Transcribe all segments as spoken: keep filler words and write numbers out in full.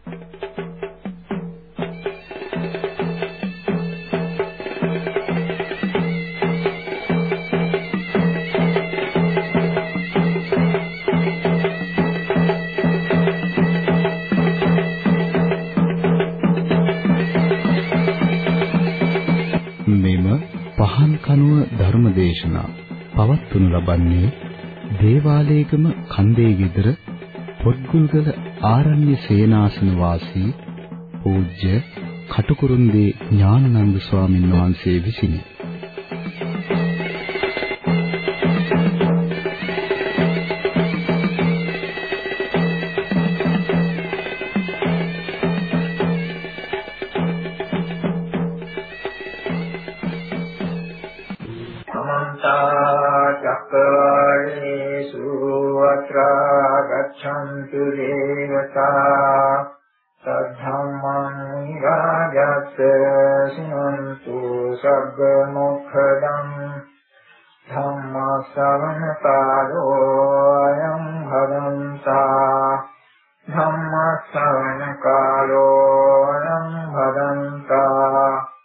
ධර්මදේශනා පවත්වනු ලබන්නේ දේවාලේගම කන්දේ ගෙදර පොත්ගුල්ගල ආරණ්‍ය සේනාසන වාසී පූජ්‍ය කටුකුරුන්දී ඥානানন্দ ස්වාමීන් වහන්සේ විසිනි. गच्छन्तु देवता सद्धम्मं राजस्य शृण्वन्तु सर्वमुखदं धम्मश्रवणकालो अयं भदन्ता धम्मश्रवणकालो अयं भदन्ता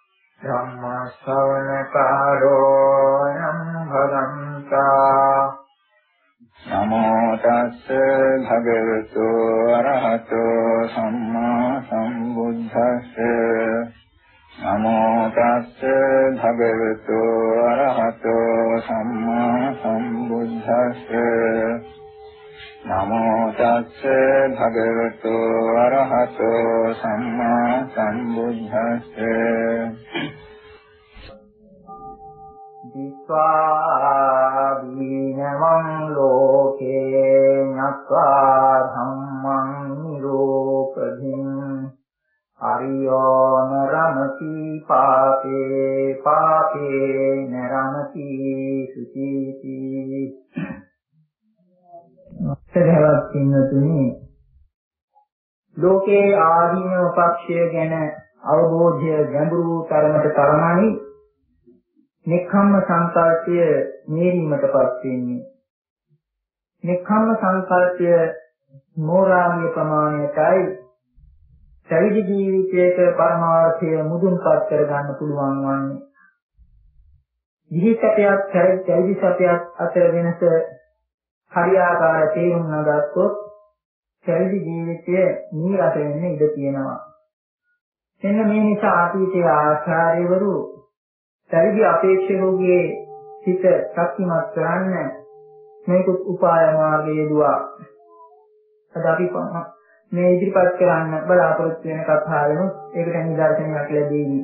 धम्मश्रवणकालो अयं भदन्ता नमो तस्ස භගවතු අරහතෝ සම්මා සම්බුද්දස්ස නමෝ තස්ස භගවතු අරහතෝ සම්මා සම්බුද්දස්ස නමෝ තස්ස භගවතු අරහතෝ සම්මා සම්බුද්දස්ස විස්වාදීනවං ලෝකේ නත්වා ධම්මං නිරෝපධින් අරියෝ නරමති පාපේ පාපේ නරමති සුචීති. සදහවත් පින්වතුනි, ලෝකේ ආදීනව පක්ෂය ගැන අවබෝධය ගැඹුරු තරමට තරමයි නික්ඛම්ම සංකල්පය මේරීමටපත් වෙන්නේ. නික්ඛම්ම සංකල්පය මෝරාමී ප්‍රමාණයටයි පැවිදි ජීවිතයක පරමාර්ථය මුදුන්පත් කරගන්න පුළුවන් වන්නේ. ජීවිතයත් පැවිදි සත්‍යයත් අතර වෙනස හරියාකාර තේරුම් නොගත්තොත් පැවිදි ජීවිතය නිරත වෙන්න ඉඩ තියෙනවා. එන්න මේ නිසා අතීතයේ ආචාර්යවරු පැවිදි අපේක්ෂකෝගේ හිත ශක්තිමත් කරන්න මේකුත් උපාය මාර්ගයේ යෙදුවා. අද අපි මේ ඉදිරිපත් කරන්න බලාපොරොත්තු වෙන කතාවෙනුත් ඒකට නිදර්ශනයක් ලැබෙන්නේ.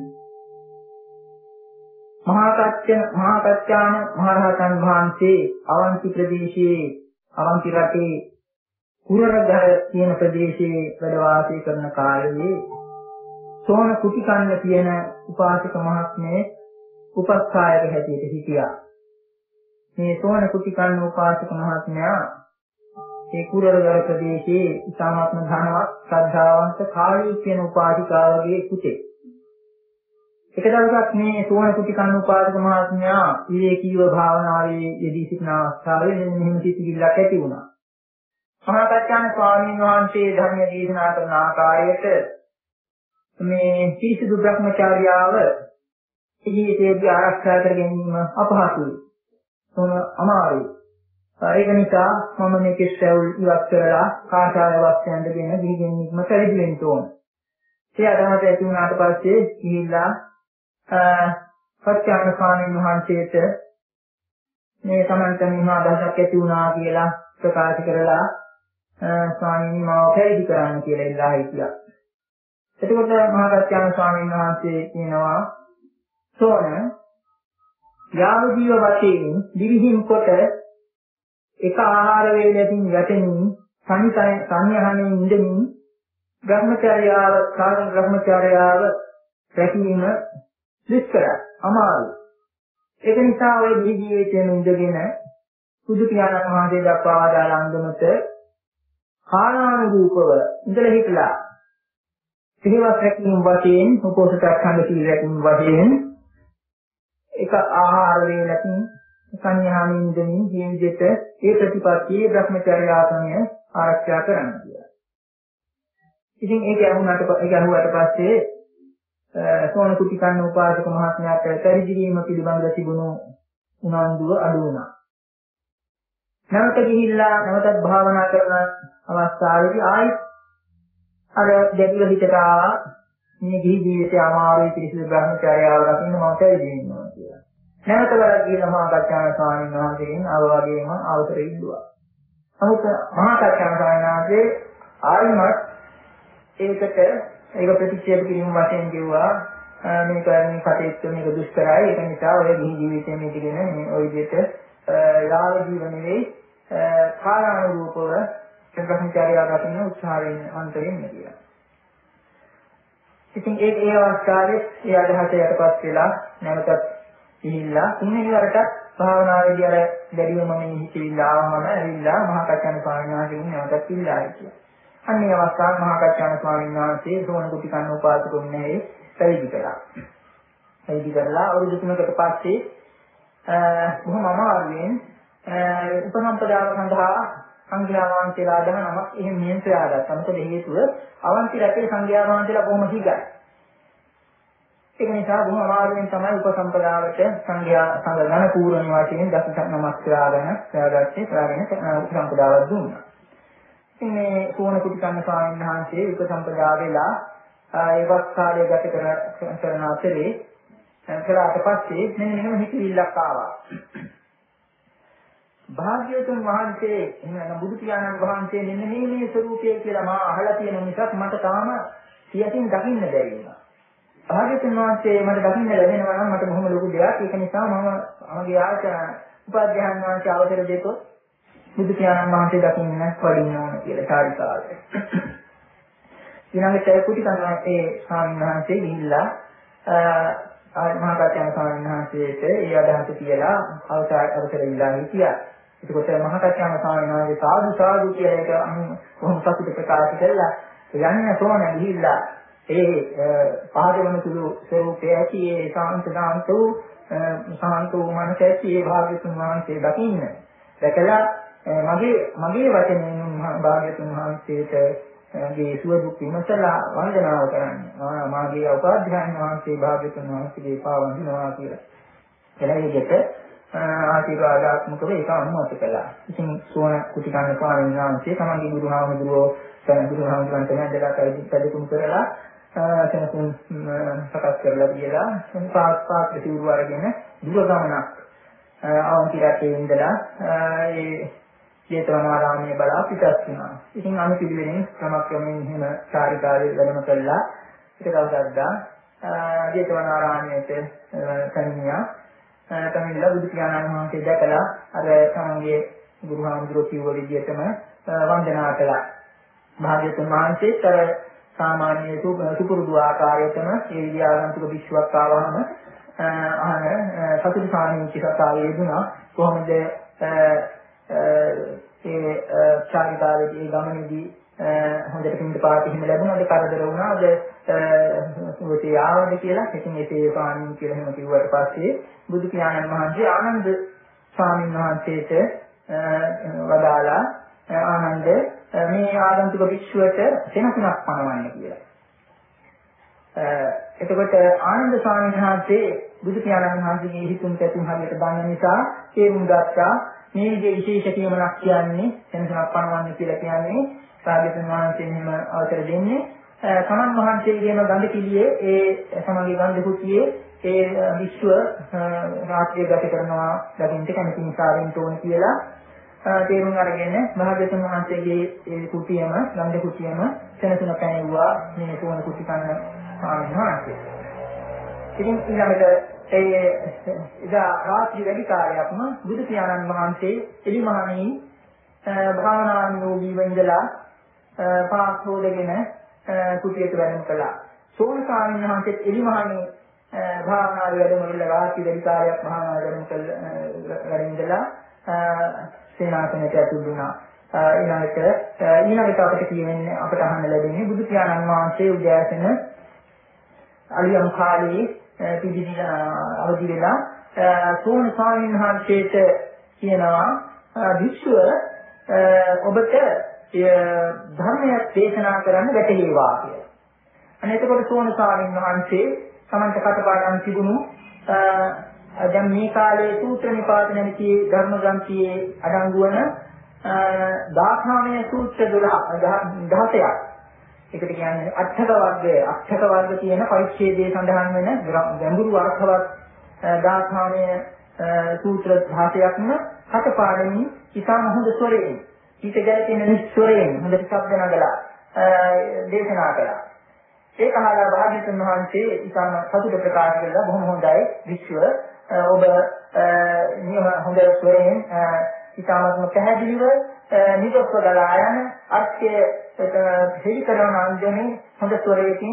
මහා කච්ච මහා කච්චාන මහරහතන් වහන්සේ අවන්ති ප්‍රදේශයේ අවන්ති රටේ කුරණගහ කියන ප්‍රදේශයේ වැඩ වාසය කරන කාලයේ සෝන කුටිකන්න කියන උපාසක මහත්මයේ උපස්ථායක හැටියට හිටියා. මේ සෝන කුටිකන්න උපාසක මහත්මයා ඒ කුරණගහ ප්‍රදේශයේ ඉතාමත්ම ධනවත් ශ්‍රද්ධාවන්ත කාලී කියන උපාධිකාවගේ පුතේ. එක දවසක් මේ සෝන කුටිකන්න උපාසක මහත්මයා විවේකීව භාවනාවේ යෙදී සිටින අවස්ථාවේ මෙහෙම සිතිවිල්ලක් ඇති වුණා. මහා කච්චාන ස්වාමීන් වහන්සේ ධර්ම දේශනා කරන ආකාරයට මේ පිරිසිදු බ්‍රහ්මචාර්යාව ජීවිතයේදී ආරක්ෂා කර ගැනීම අපහසුයි. මොන අමාරුයි. ඒක නිසා මම මේ කෙස්ටවුල් ඉවත් කරලා කාටාය වස්යන්දගෙන දීගෙන ඉක්ම පැවිදි වෙන්න ඕන. ඒ අදහස ඇති වුණාට පස්සේ ගිහිල්ලා කච්චාන ස්වාමීන් වහන්සේට මේ තමන්ට මේ අදහසක් ඇති වුණා කියලා ප්‍රකාශ කරලා ස්වාමීන් මාව පැවිදි කරන්න කියලා ඉල්ලා හිටියා. එතකොට මහා කච්චාන ස්වාමීන් වහන්සේ කියනවා සෝන යාව ජීව වශයෙන් දිවිහිම් කොට එක ආහාර වේලකින් යටෙමින් සංසය සංයහණයෙන් ඉඳමින් බ්‍රහ්මචර්යාව සාධන බ්‍රහ්මචර්යාව රැකීම දුෂ්කරයි අමාරුයි. ඒක නිසා ඔය ජීවිතයෙන් ඉඳගෙන බුදු පියාණන් වහන්සේ දක්වා වදාළ අන්දමට කාලානුරූපව ඉඳලා හිටලා සිහිවත් රැකීම වශයෙන් උපෝසථ ඛණ්ඩ සීල රැකීම වශයෙන් එක ආහාර වේලකින් සංයහණයෙන් ඉඳමින් ජීවිතයට ඒ ප්‍රතිපත්තියේ බ්‍රහ්මචර්යාසනය ආරක්ෂා කරන්න කියලා. ඉතින් ඒක අහුණාට ඒක අහුවාට පස්සේ සෝන කුටිකන්න උපාසක මහත්මයාට පරිදිවීම පිළිබඳව තිබුණු උනන්දුව අඩු වුණා. නැවත ගිහිල්ලා නැවතත් භාවනා කරන අවස්ථාවේදී ආයි අර දෙවිල හිතට ආවා මේ ගිහි ජීවිතය අමාරුයි පිළිසිදු බ්‍රහ්මචර්යාව රකින්න මම පැවිදි වෙනවා කියලා. නැවත වරක් ගිහින් මහා කච්චාන ස්වාමීන් වහන්සේගෙන් ආව වගේම අවසර ඉල්ලුවා. නමුත් මහා කච්චාන ස්වාමීන් වහන්සේ ආයිමත් ඒකට ඒක ප්‍රතික්ෂේප කිරීම වශයෙන් කිව්වා මේ කරන්නේ කටයුත්ත මේක දුෂ්කරයි ඒක නිසා ඔය ගිහි ජීවිතයේ මේකගෙන මේ ඔය විදිහට යාල ජීවනයේ කාලානුරූපව සම්ප්‍රදාය රකින්න උත්සාහ වෙන අන්තරින් කියලා. ඉතින් ඒ ඒ අවස්ථාවේ ඒ අදහස යටපත් වෙලා නැවතත් ගිහිල්ලා තුන්වෙනි වරටත් භාවනාවේදී අර දැඩිවම මේ හිතවිල්ල ආවම ඇවිල්ලා මහා කච්චාන ස්වාමීන් වහන්සේගෙන් නැවතත් ඉල්ලා හිටියා. අන්නේ අවස්ථාවේ මහා කච්චාන ස්වාමීන් වහන්සේ සෝන කුටිකන්න උපාසකුන් නැහැ පැවිදි කළා. පැවිදි කරලා අවුරුදු තුනකට පස්සේ බොහොම අමාරුවෙන් උපසම්පදාව සඳහා සංඝයා වහන්සේලා දන නමක් එහෙම මෙහෙම සොයාගත්තා. මොකද හේතුව අවන්ති රටේ සංඝයා වහන්සේලා බොහොම හිගයි. ඒක නිසා බොහොම අමාරුවෙන් තමයි උපසම්පදාවට සංඝයා සංඝ ගණ පූර්ණ වශයෙන් දස නමක් සොයාගෙන සොයාගත්තේ සොයාගෙන උපසම්පදාවක් දුන්නා. ඉතින් මේ සෝන කුටිකන්න ස්වාමීන් වහන්සේ උපසම්පදා වෙලා ඒවත් කාලය ගත කරන අතරේ කළාට පස්සේ මෙන්න මෙහෙම හිතවිල්ලක් ආවා. භාග්‍යවතුන් වහන්සේ එහෙනම් බුදු පියාණන් වහන්සේ මෙන්න මේ මේ ස්වરૂපය කියලා මා අහලා තියෙන නිසා මට තාම සියතින් දකින්න බැරි වුණා. භාග්‍යවතුන් වහන්සේ මට දකින්න ලැබෙනවා නම් මට බොහොම ලොකු දෙයක්. ඒක නිසා මම මගේ ආචාර්ය උපාධ්‍යායන් වහන්සේ අවසර දෙතොත් බුදු පියාණන් වහන්සේ දකින්න වඩින්න ඕන කියලා චාරිකාවේ. ඊළඟට කුටි කන්නාගේ ස්වාමීන් වහන්සේ ගිහිල්ලා මහා කච්චාන ස්වාමීන් වහන්සේට ඒ අදහස කියලා අවසර අවසර ඉල්ලා හිටියා. එතකොට මහා කච්චාන ස්වාමීන් වහන්සේ සාදු සාදු කියලා ඒක කොහොම සතුට ප්‍රකාශ කළා. යන්නේ සෝන ගිහිල්ලා ඒ පහදවන සුළු ස්වરૂපයේ ඇති ඒ සාන්ත දාන්තු සාන්ත මනස ඇති ඒ භාග්‍යතුන් වහන්සේ දකින්න. දැකලා මගේ මගේ වචනෙන් භාග්‍යතුන් වහන්සේට ගේ සුව දුක් විමසලා වන්දනාව කරන්නේ. මාගේ උපාධ්‍යායන් වහන්සේ භාග්‍යතුන් වහන්සේගේ පාවන්දිනවා කියලා. එළයෙකට ආශිර්වාදාත්මකව ඒක අනුමත කළා. ඉතින් සෝන කුටිකන්න ස්වාමීන් වහන්සේ තමන්ගේ ගුරුහාමුදුරුවෝ සෙන් ගුරුහාමුදුරන්ට නැදලා කයිදිකදුම් කරලා සෙන්සුන් සකස් කරලා කියලා පාස් පාස් ප්‍රතිවරු අරගෙන දුර ගමනක් අවන්තිරටේ ඉඳලා ඒ ජේතවනාරාමයේ බලා පිටත් වුණා. ඉතින් අනුපිළිවෙලින් ක්‍රමක්‍රමයෙන් එහෙම චාරිකාවේ වැඩම කළා. ඒක දවසක්දා ජේතවනාරාමයට කණියා තමයිලා බුදු පියාණන් වහන්සේ දැකලා අර තමන්ගේ ගුරුහාමුදුරුවෝ කිව්ව විදිහටම වන්දනා කළා. භාග්‍යවතුන් වහන්සේත් අර සාමාන්‍ය සුපුරුදු ආකාරයටම ඒ විද්‍යාවන්තික විශ්වක් ආවම අහන සතුටු සාමිච්ච කතාවේ යෙදුනා. කොහොමද ඒ චාරිකාවේදී ගමනේදී හොඳට පින්ද පාති හිම ලැබුණාද කරදර වුණාද සුවසේ ආවද කියලා. ඉතින් ඒකේ පාණින් කියලා එහෙම කිව්වට පස්සේ බුදු පියාණන් වහන්සේ ආනන්ද ස්වාමීන් වහන්සේට වදාලා ආනන්ද මේ ආගන්තුක භික්ෂුවට සෙනසුනක් පනවන්න කියලා. එතකොට ආනන්ද ස්වාමීන් වහන්සේ බුදු පියාණන් වහන්සේගේ හිතුම් පැතුම් හරියට දන්න නිසා තේරුම් ගත්තා මේ විශේෂ කියමනක් කියන්නේ සෙනසුනක් පනවන්න කියලා කියන්නේ භාග්‍යවතුන් වහන්සේ මෙහෙම අවතර දෙන්නේ තමන් වහන්සේගේම ගඳ කිලියේ ඒ සමගි ගඳ කුටියේ ඒ විශ්ව රාත්‍රිය ගත කරනවා දකින්න කැමති නිසා වෙන්න ඕන කියලා තේරුම් අරගෙන භාග්‍යවතුන් වහන්සේගේ ඒ කුටියම ගඳ කුටියම සෙනසුන පැනෙවුවා මේ සෝන කුටි කන්න ස්වාමීන් වහන්සේ. ඉතින් ඊළඟට ඒ ඉදා රාත්‍රී වැඩි කාලයක්ම බුදු පියාණන් වහන්සේ එලිමහණින් භාවනානුයෝගීව ඉඳලා පාස් හොදගෙන කුටියට වැඩම කළා. සෝන ස්වාමීන් වහන්සේ එලිමහණින් භාවනාවේ වැඩම රාත්‍රී වැඩි කාලයක් භාවනාවේ වැඩම කළ ඉඳලා සේනාසනයට ඇතුළු වුණා. ඊළඟට ඊළඟට අපිට කියවෙන්නේ අපට අහන්න ලැබෙන්නේ බුදු පියාණන් වහන්සේ උදෑසන අලියම් කාලේ පිළිදිලා අවදි වෙලා සෝන ස්වාමීන් වහන්සේට කියනවා භික්ෂුව ඔබට ධර්මය දේශනා කරන්න වැටේවා කියලා. අනේ එතකොට සෝන ස්වාමීන් වහන්සේ සමන්ත කටපාඩම් තිබුණු දැන් මේ කාලේ සූත්‍ර නිපාත නැති ධර්ම ග්‍රන්ථයේ අඩංගු වන දාඨාමය සූත්‍ර දහසක්. ඒකට කියන්නේ අටක වර්ගය. අටක වර්ග කියන පරිච්ඡේදයේ සඳහන් වෙන ගැඹුරු අර්ථවත් දාඨාමය සූත්‍ර දහසක්ම කටපාඩමින් ඉතාම හොඳ ස්වරයෙන් ඊට ගැලපෙන නිස්වරයෙන් හොඳට ශබ්ද නගලා දේශනා කළා. ඒක අහලා භාග්‍යවතුන් වහන්සේ ඉතාම සතුට ප්‍රකාශ කළා. බොහොම හොඳයි විශ්ව ඔබ නියම හොඳ ස්වරයෙන් ඉතාමත්ම පැහැදිලිව නිරොත්ව ගලා යන අර්ථය හෙළි කරන අන්දමේ හොඳ ස්වරයකින්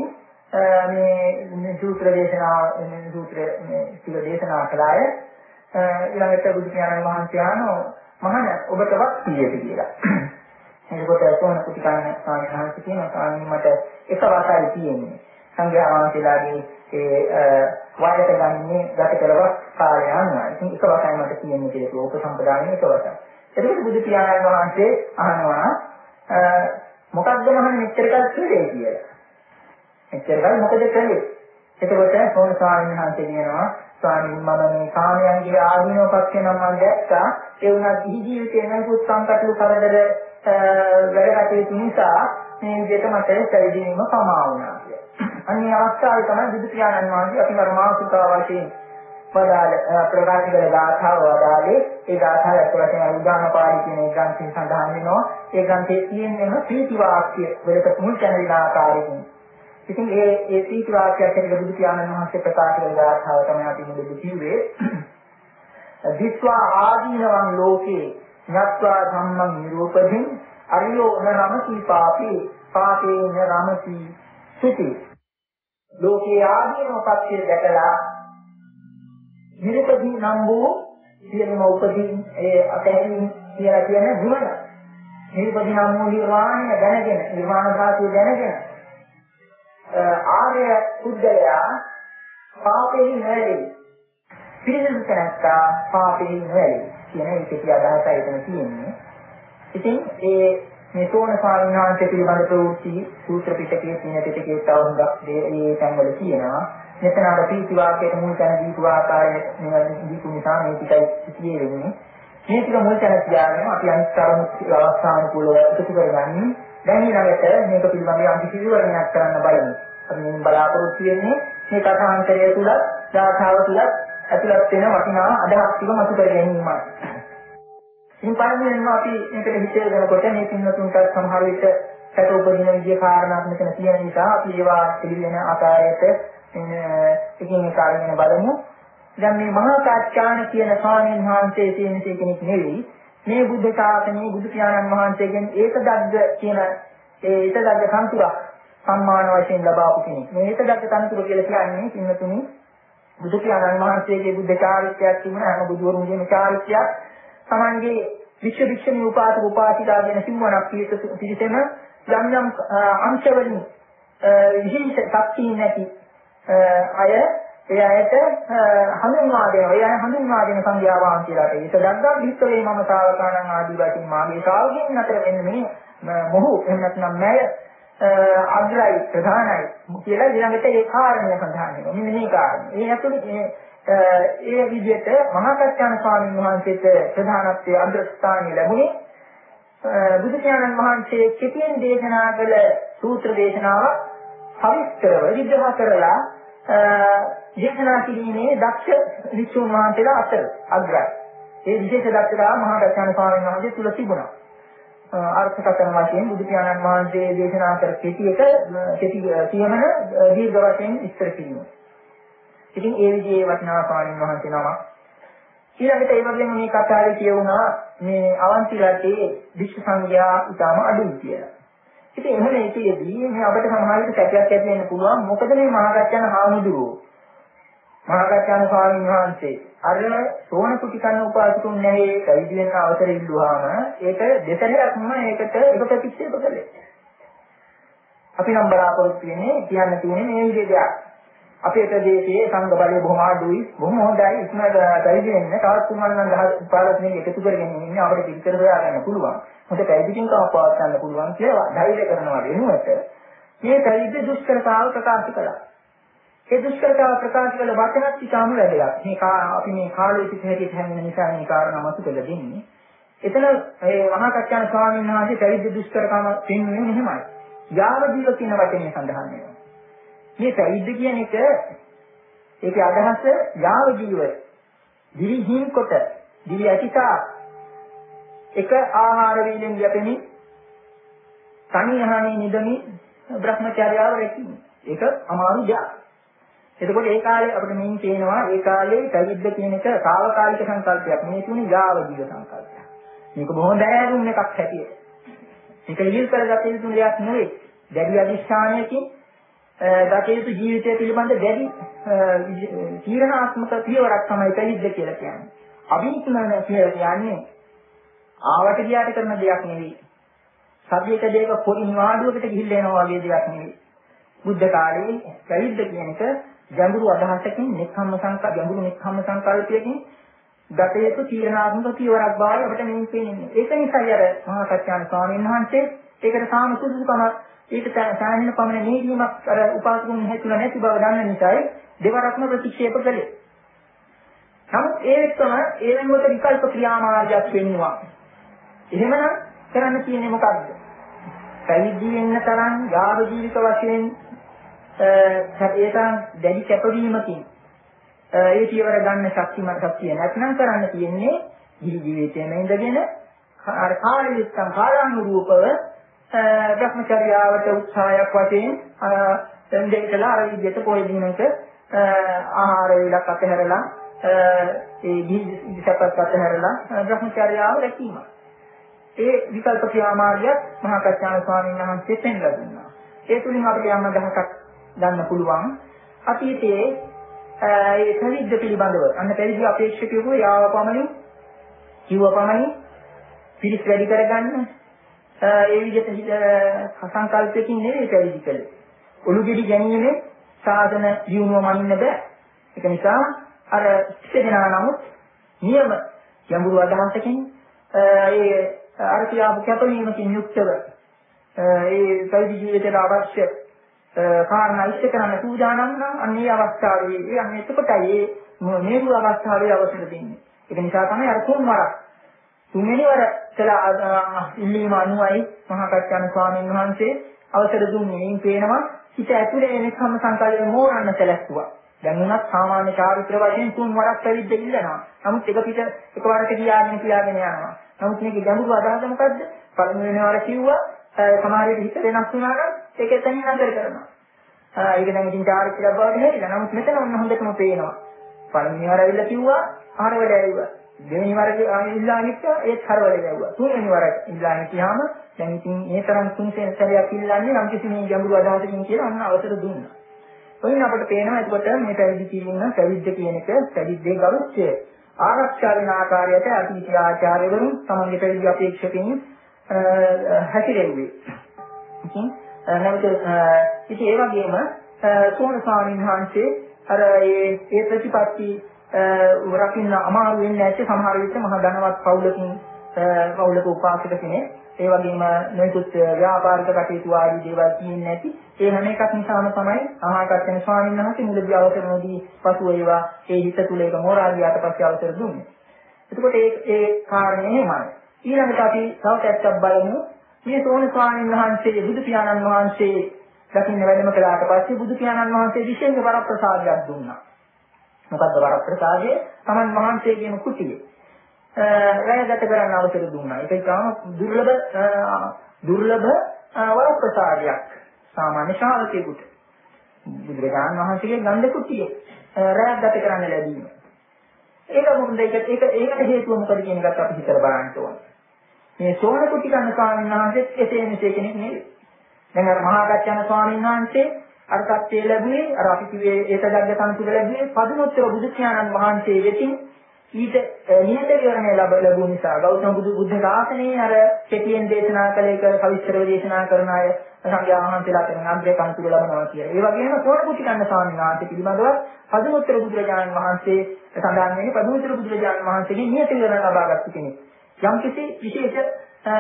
මේ සූත්‍ර දේශනාව මේ සූත්‍ර මේ සිල දේශනා කළාය. ඊළඟට බුදු පියාණන් වහන්සේ ආනෝ මහණ ඔබටවත් කීයද කියලා. එතකොට සෝන කුටිකාණ ස්වාමීන් වහන්සේ කියනවා ස්වාමීන් මට එක වතාවයි තියෙන්නේ. සංඝයා වහන්සේලාගේ ඒ වයසට ගන්නේ ගත කරවක් කාලය යනවා. ඉතින් එක වතාවයි මට තියෙන්නේ කියලා උපසම්පදානේ එක වතාවයි. එතකොට බුදු පියාණන් වහන්සේ අහනවා මොකක්ද මහණ මෙච්චර කල් කළේ කියලා. මෙච්චර කල් මොකද කළේ? එතකොට සෝන ස්වාමීන් වහන්සේ කියනවා ස්වාමීන් මම මේ කාමයන්ගේ ආධිනව පක්ෂේ නම් මම දැක්කා. ඒ වුණත් ඉහි ජීවිතේ නම් කුස්සංකටු කරදර වැඩ කටයුතු නිසා මේ විදිහට මට පැවිදිවීම සමා වුණා කියලා. අනිත් අවස්ථාවේ තමයි බුදු පියාණන් වහන්සේ අපි වර්මාසුතා වශයෙන් වදාළ ප්‍රකාශ කළ ගාථාව වදාළේ. ඒ ගාථාව ඇතුළතම උදානපාලි කියන ඒ ග්‍රන්ථයෙන් සඳහන් වෙනවා. ඒ ග්‍රන්ථයේ තියෙනම ප්‍රීති වාක්‍ය වලට මුල් තැන දෙන ආකාරයෙන්. ඉතින් ඒ ඒ ප්‍රීති වාක්‍යයක් ඇතුළත බුදු පියාණන් වහන්සේ ප්‍රකාශ කළ ගාථාව තමයි අපි මුලදී කිව්වේ. දිස්වා ආදීනවං ලෝකේ ඤත්වා ධම්මං නිරූපදින් අරියෝ නරමති පාපේ පාපේ නරමති සුති. ලෝකේ ආදීනව පක්ෂය දැකලා නිරූපදී නම් වූ සියලුම උපදී ඒ අතහැරීම් කියලා කියන ගුණ නිරූපදී නම් වූ නිර්වාණය දැනගෙන නිර්වාණ ධාතුව දැනගෙන ආර්ය පුද්ගලයා පාපේ නැරෙයි. පිළිදෙන තැනත්තා පාපේ නැරෙයි කියන ඒකේ අදහසයි එතන තියෙන්නේ. ඉතින් ඒ මේ සෝන ස්වාමීන් වහන්සේ පිළිබඳ ප්‍රවෘත්ති සූත්‍ර පිටකයේ තියෙන පිටකයේ තව හුඟක් මේ තැන්වල තියෙනවා. මෙතන අර පීති වාක්‍යයට මුල් තැන දීපු ආකාරයේ දීපු නිසා මේ පිටයි කියේ වෙන්නේ. මේ ටික මුල් තැන තියාගෙන අපි අනිත්‍යවම අවස්ථානුකූලව එකතු කරගන්නේ. දැන් ඊළඟට මේක පිළිබඳව අපි කිසිවරණයක් කරන්න බලමු. අපි මේ බලාපොරොත්තු වෙන්නේ මේ කථාන්තරය තුල ධාතාව තුල ඇතුළත් වෙන වටිනා අදහස් ටික මතු කර ගැනීමයි. ඉතින් පළමුවෙන්ම අපි මේකට හිතේනකොට මේ පින්වතුන්ට සමහර විට සැක උපදින විදිය කාරණාත් මෙතන තියෙන නිසා අපි ඒවා පිළිවෙන ආකාරයට එකින් එක අරගෙන බලමු. දැන් මේ මහා කාච්චාන කියන ස්වාමීන් වහන්සේ තියෙන කෙනෙක් නෙවෙයි. මේ බුද්ධ ශාසනයේ බුදු පියාණන් වහන්සේගෙන් ඒකදග්ග කියන ඒ ඒකදග්ග සම්තුරක් සම්මාන වශයෙන් ලබාපු කෙනෙක්. මේ ඒකදග්ග සම්තුර කියලා කියන්නේ පින්වතුනි බුදු පියාණන් වහන්සේගේ බුද්ධ චාරිත්‍රයක් තිබුණා. හැම බුදුවරුන්ගේම චාරිත්‍රයක්. තමන්ගේ විශ්ව විශ්වනි උපාසක උපාසිකා කියන සිවණක් පිළිසෙම යම් යම් අංශවලින් විශේෂ ශක්තිය නැති අය ඒ අයට හඳුන්වා දෙනවා. ඒ අය හඳුන්වා දෙන සංඥා වහන්සේලාට ඒක දක්වා විස්තරේ මම ශ්‍රාවකාණන් ආදී වශයෙන් මාගේ ශ්‍රාවකයන් අතර වෙන මේ මොහු එහෙම නැත්නම් මෑය අග්‍රයි ප්‍රධානයි කියලා ඊළඟට ඒ කාරණය සඳහන් වෙනවා. මෙන්න මේ කාරණේ. ඒ ඇතුළේ ඒ විදිහට මහා කච්චාන ස්වාමීන් වහන්සේට ප්‍රධානත්වයේ අග්‍රස්ථානය ලැබුණේ බුදු පියාණන් වහන්සේ කෙටියෙන් දේශනා කළ සූත්‍ර දේශනාවක් සවිස්තරව විග්‍රහ කරලා දේශනා කිරීමේ දක්ෂ විසුණු වහන්සේලා අතර අග්‍රයි. ඒ විශේෂ දක්ෂතා මහා කච්චාන ස්වාමීන් වහන්සේ තුල තිබුණා. අර්ථකථන වශයෙන් බුදු පියාණන් වහන්සේ දේශනා කර කෙටියට කෙටි කියමන දීර්ඝ වශයෙන් විස්තර කිරීම. ඉතින් ඒ විදිහේ වටිනා ස්වාමීන් වහන්සේ නම ඊළඟට ඒ වගේම මේ කතාවේ කියවුණා මේ අවන්ති රටේ විශ්ව සංඛ්‍යා ඉතාම අඩුයි කියලා. ඉතින් එහෙම ඒකෙදී මේ අපිට සමහර විට සැකයක් ඇති වෙන්න පුළුවන් මොකද මේ මහාකච්චාන හාමුදුරුවෝ මහාකච්චාන ස්වාමීන් වහන්සේ අර සෝන කුටිකන්න උපාසකුන් නැහේ පැවිදි වෙන්න අවසර ඉල්ලුවාම ඒක දෙසරයක්ම ඒකට එක ප්‍රතික්ෂේප කළේ. අපි නම් බලාපොරොත්තු වෙන්නේ කියන්න තියෙන්නේ මේ විදිහේ දෙයක්. අපේ ප්‍රදේශයේ සංඝ බලය බොහොම අඩුයි. බොහොම හොඳයි. ඉක්මනට පැවිදි වෙන්න. තවත් තුන් මණ්ඩල දහ පහළොස් දෙනෙක් එකතු කරගෙන ඉන්නේ. අපිට පිළිතර හොයා ගන්න පුළුවන්. මොකද පැවිදිකින් කව පවත් ගන්න පුළුවන් කියලා ධෛර්ය කරනවා වෙනුවට මේ පැවිදි දුෂ්කරතාව ප්‍රකාශ කළා. ඒ දුෂ්කරතාව ප්‍රකාශ කළ වචනත් ඉතාම වැදගත්. මේ අපි මේ කාලයේ සිට හැටියට හැමෙන නිසා මේ කාරණා මතු කළ දෙන්නේ. එතන මේ මහා කච්චාන ස්වාමීන් වහන්සේ පැවිදි දුෂ්කරකම පෙන්වන්නේ මෙහෙමයි. යාව ජීව කියන වචනේ සඳහන් වෙනවා. මේ පැවිද්ද කියන එක ඒකේ අදහස යාව ජීව දිවිහින් කොට දිවි ඇතිතා එක ආහාර වේලෙන් යැපෙමි තනියහනේ නිදමි බ්‍රහ්මචර්යාව රැකීම. ඒක අමාරු දෙයක්. එතකොට ඒ කාලේ අපිට මෙයින් තේනවා ඒ කාලේ පැවිද්ද කියන එක කාලකාලික සංකල්පයක්. මේ තුනේ යාව ජීව සංකල්පයක්. මේක බොහොම දැනුම් එකක් හැටියට. මේක ඉහිල් කරගත යුතු දෙයක් නෙවෙයි. දැඩි අධිෂ්ඨානයකින් දකේතු ජීවිතය පිළිබඳ දැඩි තීරණාත්මක පියවරක් තමයි පැවිද්ද කියලා කියන්නේ. අභිඥාන කියලා කියන්නේ ආවට ගියාට කරන දෙයක් නෙවෙයි. සබ්ජෙක්ට දෙක පොඩි නිවාඩුවකට ගිහිල්ලා එනවා වගේ දෙයක් නෙවෙයි. බුද්ධ කාලේ පැවිද්ද කියන එක ගැඹුරු අදහසකින් නික්ඛම්ම සංකල්ප ගැඹුරු නික්ඛම්ම සංකල්පයකින් දකේතු තීරණාත්මක පියවරක් බවයි අපිට මෙන්න පේන්නේ. ඒක නිසායි අර මහා සත්‍යාන ස්වාමීන් වහන්සේ ඒකට සාම සුදුසුකම ඒක සාහින පමණ නීතියක් අර උපාසකුන් හැතුලා නැති බව දන්න නිසායි දෙවරක්ම ප්‍රතික්ෂේප කළේ. නමුත් ඒකම ඒ වෙනුවට විකල්ප ක්‍රියාමාර්ගයක් වෙන්නවා. එහෙමනම් කරන්න තියෙන්නේ මොකක්ද? පැවිදි වෙන්න තරම් යාව ජීවිත වශයෙන් ඒකන් දැඩි කැපවීමකින් ඒ පියවර ගන්න ශක්තිමත් ශක්තිය නැත්නම් කරන්න තියෙන්නේ ජීවි ජීවිතේම ඉඳගෙන අර කාලීත්තම් කාලානුරූපව භ්‍රමචර්යාවට උත්සාහයක් වශයෙන් දෙන්නෙකලා අර විදිහට පොයි දිනක ආහාර වේලක් අතහැරලා ඒ දීසපත් අතහැරලා භ්‍රමචර්යාව රැකීම. ඒ විකල්ප ක්‍රියාමාර්ගයක් මහා කච්චාන ස්වාමීන් වහන්සේ පෙන්වා දුන්නා. ඒ තුලින් අපිට යම් දහසක් ගන්න පුළුවන්. අතීතයේ ඒ පැවිද්ද පිළිබඳව අන්න පැවිදි අපේක්ෂකයෝ යාව පමණින් කිව්ව පමණින් පිළිස් වැඩි කරගන්න ඒ විදිහට සංකල්පයකින් නෙවෙයි පැවිදි කළේ. ඔළුගෙඩි ගැනීමේ සාධන දියුණුව මනින්න බෑ. ඒක නිසා අර ඉස්සෙදෙනා නමුත් නියම යඹුරු අදහසකින් ඒ අර කියාපු කැපවීමකින් යුක්තව ඒ පැවිදි ජීවිතයට අවශ්‍ය කාරණා ඉෂ්ට කරන්න සූදානම් නම් අන්න ඒ අවස්ථාවේ අන්න එතකොටයි මේ මේරු අවස්ථාවේ අවසර දෙන්නේ. ඒක නිසා තමයි අර තුන්වරක් තුන්වෙනි වර කළා ඉල්ලීම අනුවයි මහා කච්චාන ස්වාමීන් වහන්සේ අවසර දුන්නේ. මේන් පේනවා හිත ඇතුලේ එන සම්ම සංකල්පය මෝරන්න සැලැස්සුවා. දැන් උනත් සාමාන්‍ය චාරිත්‍ර වශයෙන් තුන් වරක් පැවිද්ද ඉල්ලනවා. නමුත් එක පිට එකවරට කියාගෙන කියාගෙන යනවා. නමුත් මේකේ ගැඹුරු අදහස මොකද්ද? පළවෙනි වර කිව්වා සමහරවිට හිත වෙනස් වුණා නම් ඒක එතනින් නතර කරනවා. ඒක දැන් ඉතින් චාරිත්‍රයක් බවට හැදිලා. නමුත් මෙතන ඔන්න හොඳටම පේනවා. පළවෙනි වර ඇවිල්ලා කිව්වා ආරවල ඇවිල්ලා. දෙවෙනි වර ඉල්ලා හිටියා ඒත් හරවල ගැව්වා. තුන්වෙනි වර ඉල්ලා හිටියාම දැන් ඉතින් මේ තරම් තුන් සැරයක් ඉල්ලන්නේ නම් කිසි මේ ගැඹුරු අදහසකින් කියලා අන්න අවසර දුන්නා. ඔයින් අපිට පේනවා එතකොට මේ පැවිදි කියන පැවිද්ද කියන එක පැවිද්දේ ගෞරවය ආරක්ෂා වෙන ආකාරයට අතීත ආචාර්යවරුන් තමන්ගේ පැවිදි අපේක්ෂකයන් හැසිරෙන්නේ. ඉතින් නැවත ඉතින් ඒ වගේම සෝන ස්වාමීන් වහන්සේ අර ඒ ඒ ප්‍රතිපත්ති රකින්න අමාරු වෙන්නේ නැති සමහර විට මහ ධනවත් පවුලකින් පවුලක උපාසක කෙනෙක් ඒ වගේම නොයෙකුත් ව්‍යාපාරික කටයුතු ආදී දේවල් කියන්නේ නැති ඒ හැම එකක් නිසාම තමයි අහාකච්චන ස්වාමීන් වහන්සේ මුලදී අවසරනදී පසුව ඒවා ඒ හිත තුල ඒක මෝරාලියට පස්සේ අවසර දුන්නේ. එතකොට ඒ ඒ කාරණේ එහෙමයි. ඊළඟට අපි තව පැත්තක් බලමු. මේ සෝන ස්වාමීන් වහන්සේ බුදු පියාණන් වහන්සේ දකින්න වැඩම කළාට පස්සේ බුදු පියාණන් වහන්සේ විශේෂ වරප්‍රසාදයක් දුන්නා. මොකද්ද වරප්‍රසාදය? තමන් වහන්සේගේම කුටියේ රැයගත කරන්න අවසර දුන්නා. ඒක ඉතාම දුර්ලභ දුර්ලභ වරප්‍රසාදයක් සාමාන්‍ය ශ්‍රාවකයෙකුට. බුදුරජාණන් වහන්සේගේ ගන්ධ කුටියේ රැයගත කරන්න ලැබීම. ඒක මොකද ඒක ඒක ඒකට හේතුව මොකද කියන එකත් අපි හිතලා බලන්න ඕනේ. මේ සෝන කුටි ගන්න ස්වාමීන් වහන්සේ එසේ මෙසේ කෙනෙක් නෙවෙයි. දැන් අර මහා කච්චාන ස්වාමීන් වහන්සේ අර තත්ත්වයේ ලැබුණේ අර අපි කිව්වේ ඒකදග්ග සංසුද ලැබුණේ පදුමුත්තර බුදු පියාණන් වහන්සේ වෙතින් ඊට නිහත විවරණය ලැබුණ නිසා ගෞතම බුදු බුද්ධ ශාසනයේ අර කෙටියෙන් දේශනා කළ එක කවිස්තරව දේශනා කරන අය සංඝයා වහන්සේලා කරන අග්‍රේ කන්තුල ලබනවා කියලා. ඒ වගේම සෝනකුටිකන්න ස්වාමීන් වහන්සේ පිළිබඳව පදුමුත්තර බුදුරජාණන් වහන්සේ සඳහන් වෙන්නේ පදුමුත්තර බුදුරජාණන් වහන්සේගේ නියත විවරණ ලබාගත් කෙනෙක්. යම්කිසි විශේෂ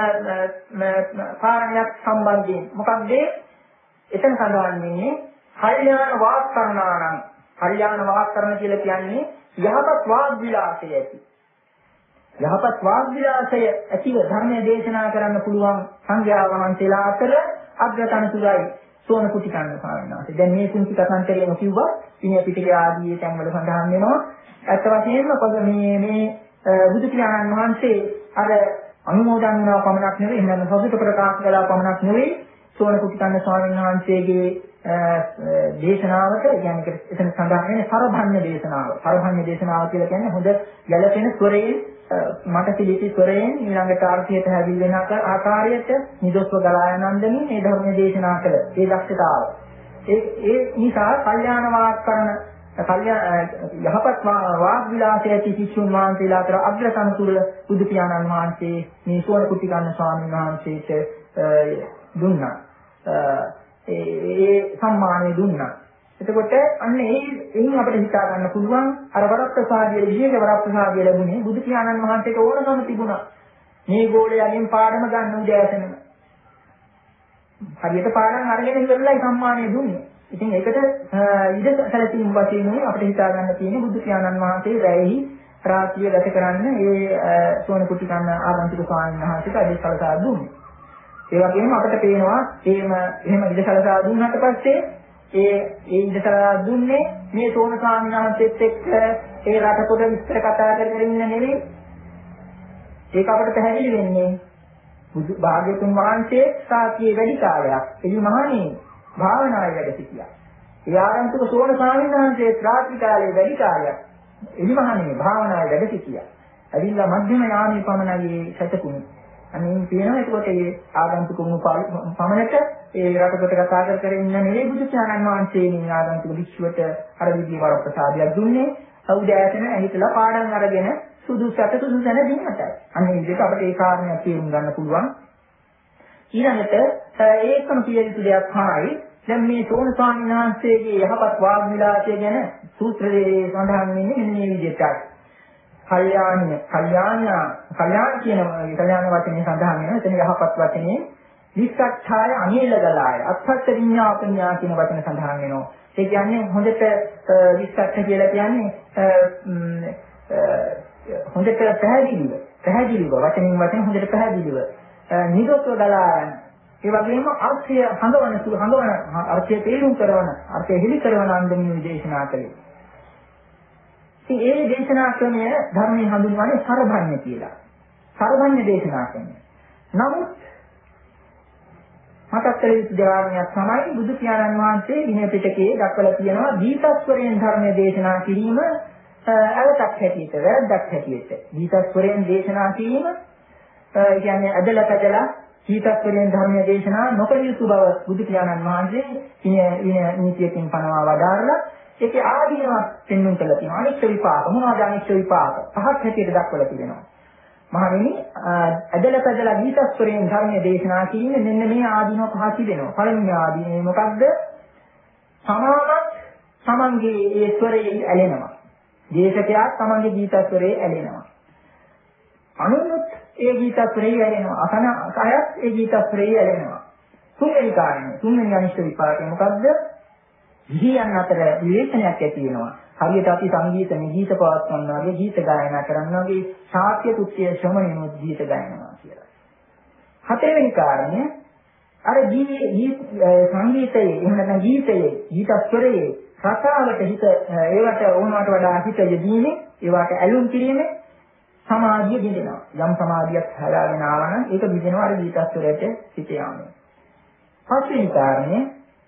කාරණයක් සම්බන්ධයෙන් මොකක්ද එතන සඳහන් වෙන්නේ කල්යාණ වාක් කරනානම් කල්යාණ වාක් කරන කියලා කියන්නේ යහපත් වාග් විලාසය ඇති. යහපත් වාග් විලාසය ඇතිව ධර්මයේ දේශනා කරන්න පුළුවන් සංඝයා වහන්සේලා අතර අග්‍රතනතුරයි සෝනකුටිකන්න ස්වාමීන් වහන්සේ. දැන් මේ කුංචි කතාන්තරේම කිව්වා විනය පිටකයේ ආදී තැන්වල සඳහන් වෙනවා. ඇත්ත වශයෙන්ම පොද මේ මේ බුදු පියාණන් වහන්සේ අර අනුමෝදන් වෙනවා පමණක් නෙවෙයි එහෙනම් සතුට ප්‍රකාශ කළා පමණක් නෙවෙයි සෝනකුටිකන්න ස්වාමීන් වහන්සේගේ දේශනාවට කියන්නේ එතන සඳහන් වෙන්නේ සරභඤ්ඤ දේශනාව. සරභඤ්ඤ දේශනාව කියලා කියන්නේ හොඳ ගැළපෙන ස්වරයෙන් මට පිළිපි ස්වරයෙන් ඊළඟට අර්ථයට හැදිල් වෙන ආකාරයට නිදොස්ව ගලා යනන්දමින් මේ ධර්ම දේශනා කළ ඒ දක්ෂතාව. ඒ ඒ නිසා කල්යාණ වාක් කරන යහපත් වාග් විලාසය ඇති ශිෂ්‍යුන් වහන්සේලා අතර අග්‍රතනතුර බුදු පියාණන් වහන්සේ මේ සෝනකුටිකන්න ස්වාමීන් වහන්සේට දුන්නා. ඒ සම්මානය දුන්නා. එතකොට අන්න ඒ එයින් අපිට හිතා ගන්න පුළුවන් අර වරප්‍රසාදයේ විශේෂ වරප්‍රසාදය ලැබුණේ බුදු පියාණන් වහන්සේට ඕනකම තිබුණා. මේ ගෝලයෙන් පාඩම ගන්න උදෑසනම. හරියට පාඩම් අරගෙන ඉවරලයි සම්මානය දුන්නේ. ඉතින් ඒකට ඉඩ සැලසීම් වශයෙන් අපිට හිතා ගන්න තියෙන්නේ බුදු පියාණන් වහන්සේ රැයෙහි රාත්‍රිය ගත කරන්න ඒ සෝනකුටිකන්න ආගන්තුක ස්වාමීන් වහන්සේට අධික සලසා දුන්නේ. ඒ වගේම අපිට පේනවා එහෙම එහෙම ඉඩසලසා දුන්නාට පස්සේ ඒ ඒ ඉඩසලසා දුන්නේ මේ සෝන ස්වාමීන් වහන්සේත් එක්ක ඒ රට පොත විස්තර කතා කරගෙන ඉන්න නෙවෙයි. ඒක අපිට පැහැදිලි වෙන්නේ බුදු භාග්‍යතුන් වහන්සේ සාතියේ වැඩි කාලයක් එළි මහණේ භාවනාවේ වැඩ සිටියා. ඒ ආරම්භක සෝන ස්වාමීන් වහන්සේ රාත්‍රී කාලයේ වැඩි කාලයක් එළි මහණේ භාවනාවේ වැඩ සිටියා. ඇවිල්ලා මධ්‍යම යාමේ පමණයි සැතපුණේ. අනිත් තියෙනවා ඒකට ඒ ආගන්තුක වුණු පමණට ඒ රටකට කතා කර කර ඉන්න නෙවෙයි බුදු චානන් වහන්සේ මේ ආගන්තුක විශ්වට අර විදිහේ වරප්‍රසාදයක් දුන්නේ. අවුදෑසන ඇහිතලා පාඩම් අරගෙන සුදුසුට සුදුසන දිනටයි. අන්න ඒ විදිහට අපිට ඒ කාරණයක් තේරුම් ගන්න පුළුවන්. ඊළඟට ඒකම කිය යුතු දෙයක් තමයි දැන් මේ සෝන ස්වාමීන් වහන්සේගේ යහපත් වාග් විලාසය ගැන සූත්‍රයේ සඳහන් වෙන්නේ මෙන්න මේ විදිහටයි. කල්යාණ්‍ය කල්යාණ කල්යාණ කියන කල්යාණ වචනේ සඳහන් වෙනවා. එතන යහපත් වචනේ විස්සක්ඛාය අනීලගලාය අත්ථත් විඤ්ඤාපඤ්ඤා කියන වචන සඳහන් වෙනවා. ඒ කියන්නේ හොඳට විස්සක්ඛ කියලා කියන්නේ හොඳට පැහැදිලිව පැහැදිලිව වචනින් වචන හොඳට පැහැදිලිව නිරෝධව ගලා යන ඒ වගේම අර්ථය හඳවන සුළු හඳවන අර්ථය තේරුම් කරන අර්ථය හෙළි කරන අන්දමින් දේශනා කළේ. ඉතින් ඒ දේශනා ක්‍රමය ධර්මයේ හඳුන්වන්නේ සරභඤ්ඤ කියලා. සරභඤ්ඤ දේශනා ක්‍රමය. නමුත් මතක් කළ යුතු දෙයක් තමයි බුදු පියාණන් වහන්සේ විනය පිටකයේ දක්වලා තියෙනවා දීපස්වරයෙන් ධර්මයේ දේශනා කිරීම අවතක් හැටියට වැරද්දක් හැටියට. දීපස්වරයෙන් දේශනා කිරීම කියන්නේ අදලා කදලා දීපස්වරයෙන් ධර්මයේ දේශනා නොකළ යුතු බව බුදු පියාණන් වහන්සේ විනය විනය නීතියකින් පනවා වදාරලා ඒකේ ආදීනවත් පෙන්වන්න කළා තියෙනවා. අනිත්‍ය විපාක මොනවද අනිත්‍ය විපාක? පහක් හැටියට දක්වලා තියෙනවා. මහණෙනි අදලපදලා ගීතස්වරයෙන් ධර්මයේ දේශනා කියන්නේ මෙන්න මේ ආදීනව පහ තිබෙනවා. පළවෙනි ආදීනව මොකක්ද? සමානත් සමන්ගේ ඒ ස්වරයේ ඇලෙනවා. දේශකයා සමන්ගේ ගීතස්වරයේ ඇලෙනවා. අනුනුත් ඒ ගීතස්වරයේ ඇලෙනවා. අසන කයත් ඒ ගීතස්වරයේ ඇලෙනවා. තුන්වෙනි කාරණය තුන්වෙනි අනිත්‍ය විපාකය මොකක්ද? ගීයන් අතර විවේචනයක් ඇති වෙනවා. හරියට අපි සංගීත නිගීත පවත්වනවා වගේ ගීත ගායනා කරනවා වගේ ශාස්ත්‍රීය කෘත්‍ය ශ්‍රමණයෝ ගීත ගායනවා කියලා. හතරවෙනි කාරණය අර ගී සංගීතයේ එහෙම නැත්නම් ගීතයේ ගීතස්වරයේ රසාවට හිත ඒවට ඕනවට වඩා හිත යෙදීමේ ඒවට ඇලුම් කිරීමේ සමාධිය බිඳෙනවා. යම් සමාධියක් හදාගෙන ආවනම් ඒක බිඳෙනවා අර ගීතස්වරයට හිත යාමේ. පස්වෙනි කාරණය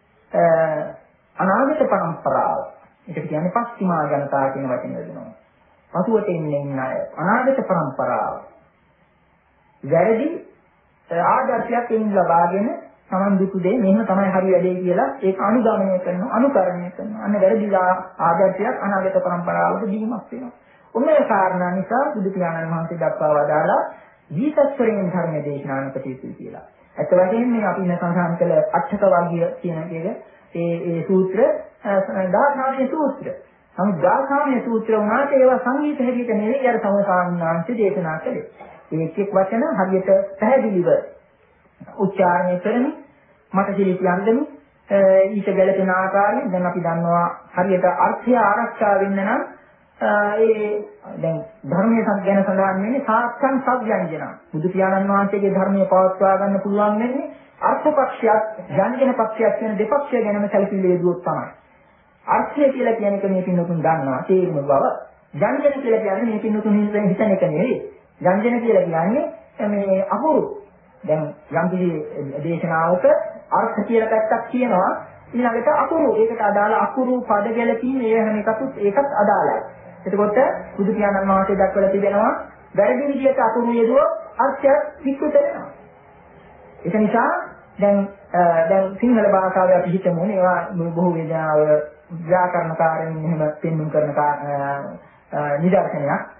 අනාගත පරම්පරාව. ඒකට කියන්නේ පස්චිමා ජනතාව කියන වචනේ දෙනවා. පසුවට ඉන්නේ ඉන්න අය. අනාගත පරම්පරාව. වැරදි ආදර්ශයක් එයින් ලබාගෙන Taman දුටු දෙය මෙහෙම තමයි හරි වැඩේ කියලා ඒක අනුගමනය කරනවා, අනුකරණය කරනවා. අන්න වැරදිලා ආදර්ශයක් අනාගත පරම්පරාවට දීමක් වෙනවා. උන්නේ කාරණා නිසා බුදු පියාණන් වහන්සේ දක්වා වදාලා දීසස්වරයෙන් ධර්ම දේශනාන කටයුතු කියලා. අත් වශයෙන්ම මේ අපි සංසාර කළ අටක වර්ගය කියන එක ඒ ඒ සූත්‍ර දාර්ශනික සූත්‍ර. නමුත් දාර්ශනික සූත්‍ර උනාට ඒවා සංගීත හැටියට නෙවෙයි අර සමසාන්නාංශ දේශනා කළේ. ඒ එක් එක් වචන හරියට පැහැදිලිව උච්චාරණය කරමින් මට කිලිටි යන්දමි ඊට ගැලපෙන ආකාරයෙන් දැන් අපි දන්නවා හරියට අර්ථය ආරක්ෂා වෙන්න නම් ඒ දැන් ධර්මයේ ගැන සඳහන් වෙන්නේ සාක්ෂන් සබ්යංජන. බුදු පියාණන් වහන්සේගේ ධර්මයේ පවත්වා ගන්න පුළුවන් වෙන්නේ අර්ථ පක්ෂයක්, යන්ජන පක්ෂයක් කියන දෙපක්ෂය ගැනම සැලකිලි යෙදුවොත් තමයි. අර්ථය කියලා කියන එක මේ පින්නතුන් දන්නවා තේරුම බව. යන්ජන කියලා කියන්නේ මේ පින්නතුන් හිතන එක නෙවෙයි. යන්ජන කියලා කියන්නේ මේ අහුරු. දැන් යම් කිසි දේශනාවක අර්ථ කියලා පැත්තක් කියනවා ඊළඟට අකුරු ඒකට අදාළ අකුරු පද ගැලපීම ඒ හැම එකකුත් ඒකත් අදාළයි. එතකොට බුදු පියාණන් වහන්සේ දක්වලා තිබෙනවා වැරදි විදිහට අකුරු යෙදුවොත් අර්ථයක් විකෘත වෙනවා. ඒක නිසා දැන් දැන් සිංහල භාෂාවේ අපි හිතමු ඒවා බොහෝ වේදනාව ව්‍යාකරණකාරයෙන් එහෙම පෙන්වන්න කරන නිදර්ශනයක්.